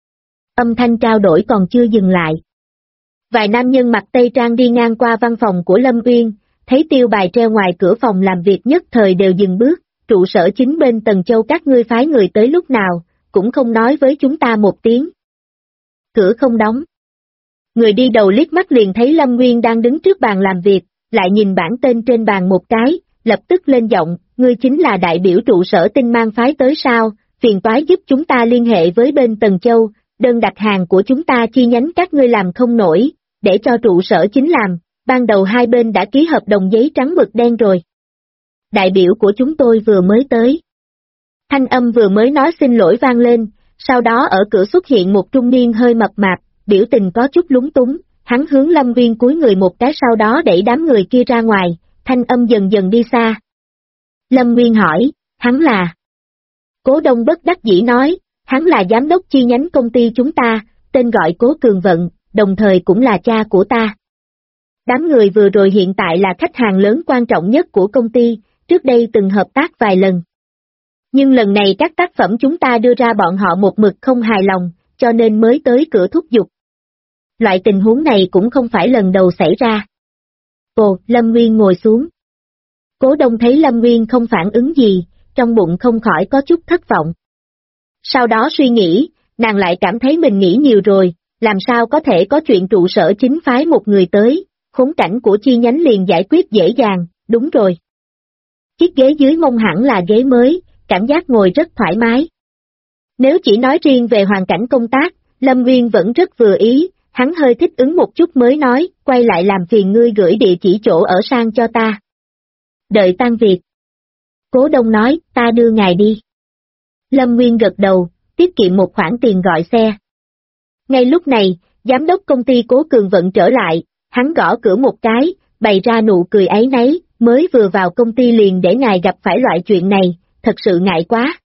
Âm thanh trao đổi còn chưa dừng lại. Vài nam nhân mặc tây trang đi ngang qua văn phòng của Lâm Uyên, thấy tiêu bài treo ngoài cửa phòng làm việc nhất thời đều dừng bước, trụ sở chính bên Tần Châu các ngươi phái người tới lúc nào, cũng không nói với chúng ta một tiếng. Cửa không đóng. Người đi đầu liếc mắt liền thấy Lâm Nguyên đang đứng trước bàn làm việc, lại nhìn bảng tên trên bàn một cái, lập tức lên giọng, ngươi chính là đại biểu trụ sở Tinh Mang phái tới sao, phiền toái giúp chúng ta liên hệ với bên Tần Châu, đơn đặt hàng của chúng ta chi nhánh các ngươi làm không nổi, để cho trụ sở chính làm, ban đầu hai bên đã ký hợp đồng giấy trắng mực đen rồi. Đại biểu của chúng tôi vừa mới tới. Thanh âm vừa mới nói xin lỗi vang lên, sau đó ở cửa xuất hiện một trung niên hơi mập mạp, biểu tình có chút lúng túng, hắn hướng Lâm Nguyên cúi người một cái sau đó đẩy đám người kia ra ngoài, thanh âm dần dần đi xa. Lâm Nguyên hỏi, hắn là? Cố Đông bất đắc dĩ nói, hắn là giám đốc chi nhánh công ty chúng ta, tên gọi Cố Cường Vận, đồng thời cũng là cha của ta. Đám người vừa rồi hiện tại là khách hàng lớn quan trọng nhất của công ty, trước đây từng hợp tác vài lần. Nhưng lần này các tác phẩm chúng ta đưa ra bọn họ một mực không hài lòng, cho nên mới tới cửa thúc giục. Loại tình huống này cũng không phải lần đầu xảy ra. Ồ, Lâm Nguyên ngồi xuống. Cố Đông thấy Lâm Nguyên không phản ứng gì, trong bụng không khỏi có chút thất vọng. Sau đó suy nghĩ, nàng lại cảm thấy mình nghĩ nhiều rồi, làm sao có thể có chuyện trụ sở chính phái một người tới, khốn cảnh của chi nhánh liền giải quyết dễ dàng, đúng rồi. Chiếc ghế dưới mông hẳn là ghế mới, cảm giác ngồi rất thoải mái. Nếu chỉ nói riêng về hoàn cảnh công tác, Lâm Nguyên vẫn rất vừa ý, hắn hơi thích ứng một chút mới nói, quay lại làm phiền ngươi gửi địa chỉ chỗ ở sang cho ta. Đợi tan việc. Cố Đông nói, ta đưa ngài đi. Lâm Nguyên gật đầu, tiết kiệm một khoản tiền gọi xe. Ngay lúc này, giám đốc công ty Cố Cường Vận trở lại, hắn gõ cửa một cái, bày ra nụ cười áy náy, mới vừa vào công ty liền để ngài gặp phải loại chuyện này, thật sự ngại quá.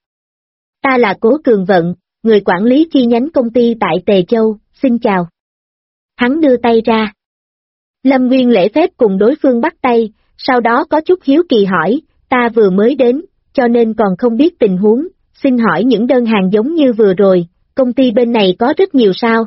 Ta là Cố Cường Vận, người quản lý chi nhánh công ty tại Tề Châu, xin chào. Hắn đưa tay ra. Lâm Nguyên lễ phép cùng đối phương bắt tay, sau đó có chút hiếu kỳ hỏi, ta vừa mới đến, cho nên còn không biết tình huống, xin hỏi những đơn hàng giống như vừa rồi, công ty bên này có rất nhiều sao?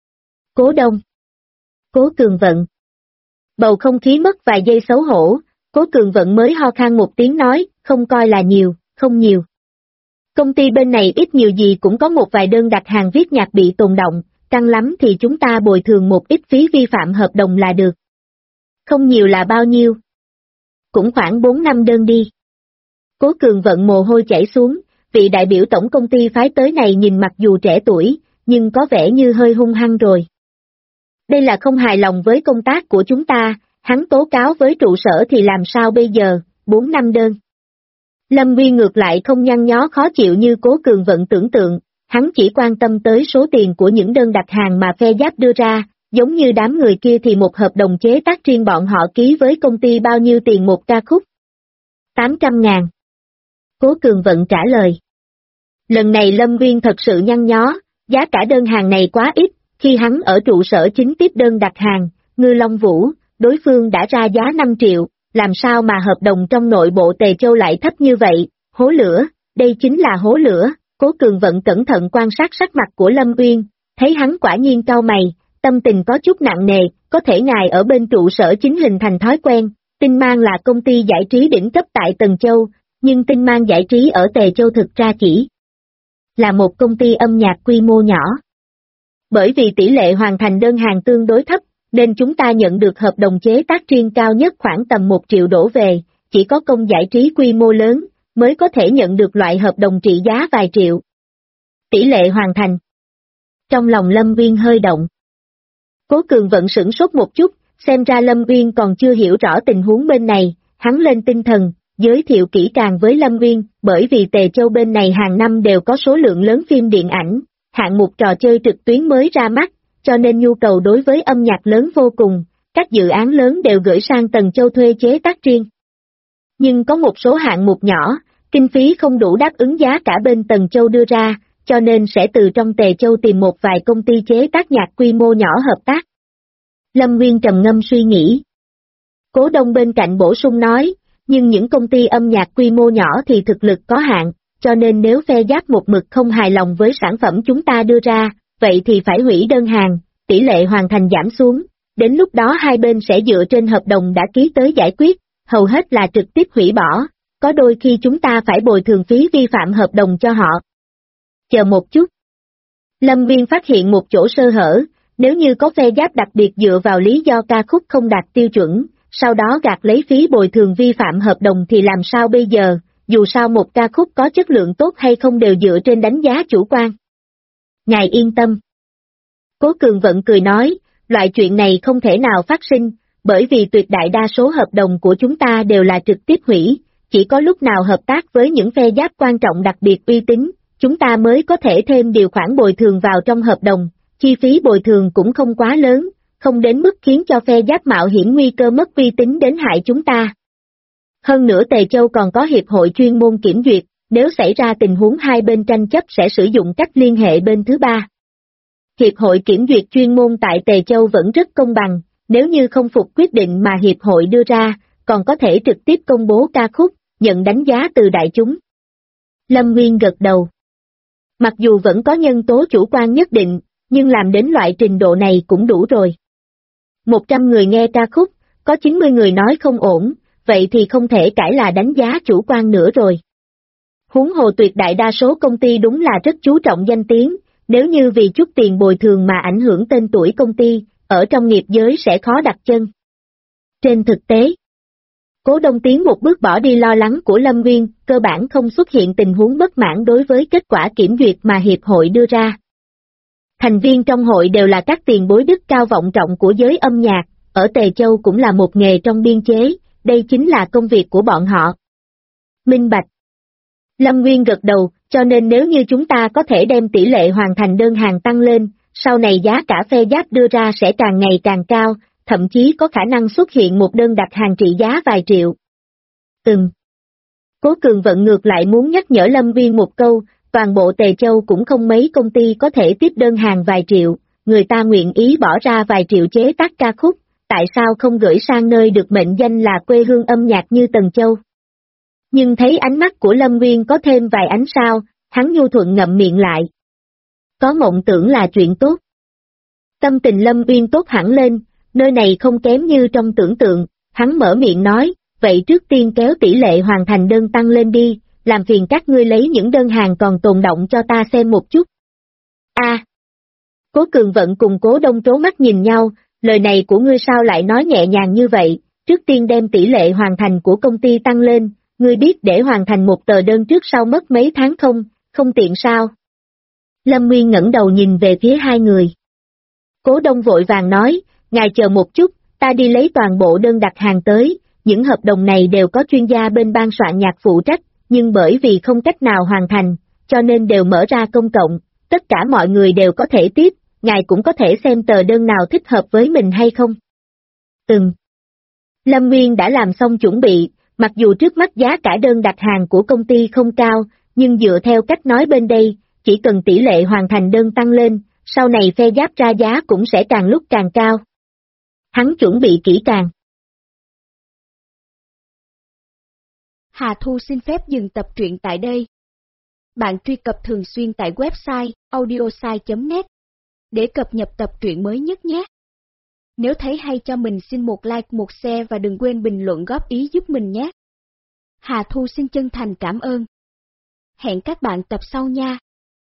Cố Đông. Cố Cường Vận. Bầu không khí mất vài giây xấu hổ, Cố Cường Vận mới ho khan một tiếng nói, không coi là nhiều, không nhiều. Công ty bên này ít nhiều gì cũng có một vài đơn đặt hàng viết nhạc bị tồn động, căng lắm thì chúng ta bồi thường một ít phí vi phạm hợp đồng là được. Không nhiều là bao nhiêu? Cũng khoảng 4-5 đơn đi. Cố Cường Vận mồ hôi chảy xuống, vị đại biểu tổng công ty phái tới này nhìn mặc dù trẻ tuổi, nhưng có vẻ như hơi hung hăng rồi. Đây là không hài lòng với công tác của chúng ta, hắn tố cáo với trụ sở thì làm sao bây giờ, 4-5 đơn. Lâm Nguyên ngược lại không nhăn nhó khó chịu như Cố Cường Vận tưởng tượng, hắn chỉ quan tâm tới số tiền của những đơn đặt hàng mà phe giáp đưa ra, giống như đám người kia thì một hợp đồng chế tác riêng bọn họ ký với công ty bao nhiêu tiền một ca khúc? 800.000. Cố Cường Vận trả lời. Lần này Lâm Nguyên thật sự nhăn nhó, giá cả đơn hàng này quá ít, khi hắn ở trụ sở chính tiếp đơn đặt hàng, Ngư Long Vũ, đối phương đã ra giá 5 triệu, làm sao mà hợp đồng trong nội bộ Tề Châu lại thấp như vậy, hố lửa, đây chính là hố lửa. Cố Cường Vận cẩn thận quan sát sắc mặt của Lâm Uyên, thấy hắn quả nhiên cau mày, tâm tình có chút nặng nề, có thể ngài ở bên trụ sở chính hình thành thói quen, Tinh Mang là công ty giải trí đỉnh cấp tại Tần Châu, nhưng Tinh Mang giải trí ở Tề Châu thực ra chỉ là một công ty âm nhạc quy mô nhỏ. Bởi vì tỷ lệ hoàn thành đơn hàng tương đối thấp, nên chúng ta nhận được hợp đồng chế tác riêng cao nhất khoảng tầm 1 triệu đổ về, chỉ có công giải trí quy mô lớn, mới có thể nhận được loại hợp đồng trị giá vài triệu. Tỷ lệ hoàn thành. Trong lòng Lâm Uyên hơi động. Cố Cường Vận sửng sốt một chút, xem ra Lâm Uyên còn chưa hiểu rõ tình huống bên này, hắn lên tinh thần, giới thiệu kỹ càng với Lâm Nguyên, bởi vì Tề Châu bên này hàng năm đều có số lượng lớn phim điện ảnh, hạng mục trò chơi trực tuyến mới ra mắt, cho nên nhu cầu đối với âm nhạc lớn vô cùng, các dự án lớn đều gửi sang Tần Châu thuê chế tác riêng. Nhưng có một số hạng mục nhỏ, kinh phí không đủ đáp ứng giá cả bên Tần Châu đưa ra, cho nên sẽ từ trong Tề Châu tìm một vài công ty chế tác nhạc quy mô nhỏ hợp tác. Lâm Nguyên trầm ngâm suy nghĩ. Cố Đông bên cạnh bổ sung nói, nhưng những công ty âm nhạc quy mô nhỏ thì thực lực có hạn, cho nên nếu phe giáp một mực không hài lòng với sản phẩm chúng ta đưa ra, vậy thì phải hủy đơn hàng, tỷ lệ hoàn thành giảm xuống, đến lúc đó hai bên sẽ dựa trên hợp đồng đã ký tới giải quyết, hầu hết là trực tiếp hủy bỏ, có đôi khi chúng ta phải bồi thường phí vi phạm hợp đồng cho họ. Chờ một chút. Lâm Viên phát hiện một chỗ sơ hở, nếu như có phe giáp đặc biệt dựa vào lý do ca khúc không đạt tiêu chuẩn, sau đó gạt lấy phí bồi thường vi phạm hợp đồng thì làm sao bây giờ, dù sao một ca khúc có chất lượng tốt hay không đều dựa trên đánh giá chủ quan. Ngài yên tâm. Cố Cường Vận cười nói, loại chuyện này không thể nào phát sinh, bởi vì tuyệt đại đa số hợp đồng của chúng ta đều là trực tiếp hủy, chỉ có lúc nào hợp tác với những phe giáp quan trọng đặc biệt uy tín, chúng ta mới có thể thêm điều khoản bồi thường vào trong hợp đồng, chi phí bồi thường cũng không quá lớn, không đến mức khiến cho phe giáp mạo hiểm nguy cơ mất uy tín đến hại chúng ta. Hơn nữa Tề Châu còn có hiệp hội chuyên môn kiểm duyệt, nếu xảy ra tình huống hai bên tranh chấp sẽ sử dụng cách liên hệ bên thứ ba. Hiệp hội kiểm duyệt chuyên môn tại Tề Châu vẫn rất công bằng, nếu như không phục quyết định mà hiệp hội đưa ra, còn có thể trực tiếp công bố ca khúc, nhận đánh giá từ đại chúng. Lâm Nguyên gật đầu. Mặc dù vẫn có nhân tố chủ quan nhất định, nhưng làm đến loại trình độ này cũng đủ rồi. 100 người nghe ca khúc, có 90 người nói không ổn, vậy thì không thể cãi là đánh giá chủ quan nữa rồi. Huống hồ tuyệt đại đa số công ty đúng là rất chú trọng danh tiếng, nếu như vì chút tiền bồi thường mà ảnh hưởng tên tuổi công ty, ở trong nghiệp giới sẽ khó đặt chân. Trên thực tế, Cố Đông tiến một bước bỏ đi lo lắng của Lâm Nguyên, cơ bản không xuất hiện tình huống bất mãn đối với kết quả kiểm duyệt mà hiệp hội đưa ra. Thành viên trong hội đều là các tiền bối đức cao vọng trọng của giới âm nhạc, ở Tề Châu cũng là một nghề trong biên chế, đây chính là công việc của bọn họ. Minh bạch. Lâm Nguyên gật đầu, cho nên nếu như chúng ta có thể đem tỷ lệ hoàn thành đơn hàng tăng lên, sau này giá cả phe giáp đưa ra sẽ càng ngày càng cao, thậm chí có khả năng xuất hiện một đơn đặt hàng trị giá vài triệu. Cố Cường Vận ngược lại muốn nhắc nhở Lâm Viên một câu, toàn bộ Tề Châu cũng không mấy công ty có thể tiếp đơn hàng vài triệu, người ta nguyện ý bỏ ra vài triệu chế tác ca khúc, tại sao không gửi sang nơi được mệnh danh là quê hương âm nhạc như Tần Châu. Nhưng thấy ánh mắt của Lâm Nguyên có thêm vài ánh sao, hắn nhu thuận ngậm miệng lại. Có mộng tưởng là chuyện tốt. Tâm tình Lâm Nguyên tốt hẳn lên, nơi này không kém như trong tưởng tượng, hắn mở miệng nói, vậy trước tiên kéo tỷ lệ hoàn thành đơn tăng lên đi, làm phiền các ngươi lấy những đơn hàng còn tồn đọng cho ta xem một chút. Cố Cường Vận cùng Cố Đông trố mắt nhìn nhau, lời này của ngươi sao lại nói nhẹ nhàng như vậy, trước tiên đem tỷ lệ hoàn thành của công ty tăng lên, ngươi biết để hoàn thành một tờ đơn trước sau mất mấy tháng không tiện sao? Lâm Nguyên ngẩng đầu nhìn về phía hai người. Cố Đông vội vàng nói, ngài chờ một chút, ta đi lấy toàn bộ đơn đặt hàng tới, những hợp đồng này đều có chuyên gia bên ban soạn nhạc phụ trách, nhưng bởi vì không cách nào hoàn thành, cho nên đều mở ra công cộng, tất cả mọi người đều có thể tiếp, ngài cũng có thể xem tờ đơn nào thích hợp với mình hay không. Lâm Nguyên đã làm xong chuẩn bị, mặc dù trước mắt giá cả đơn đặt hàng của công ty không cao, nhưng dựa theo cách nói bên đây, chỉ cần tỷ lệ hoàn thành đơn tăng lên, sau này phe giáp ra giá cũng sẽ càng lúc càng cao. Hắn chuẩn bị kỹ càng. Hà Thu xin phép dừng tập truyện tại đây. Bạn truy cập thường xuyên tại website audiosai.net để cập nhật tập truyện mới nhất nhé. Nếu thấy hay cho mình xin một like, một share và đừng quên bình luận góp ý giúp mình nhé. Hà Thu xin chân thành cảm ơn. Hẹn các bạn tập sau nha.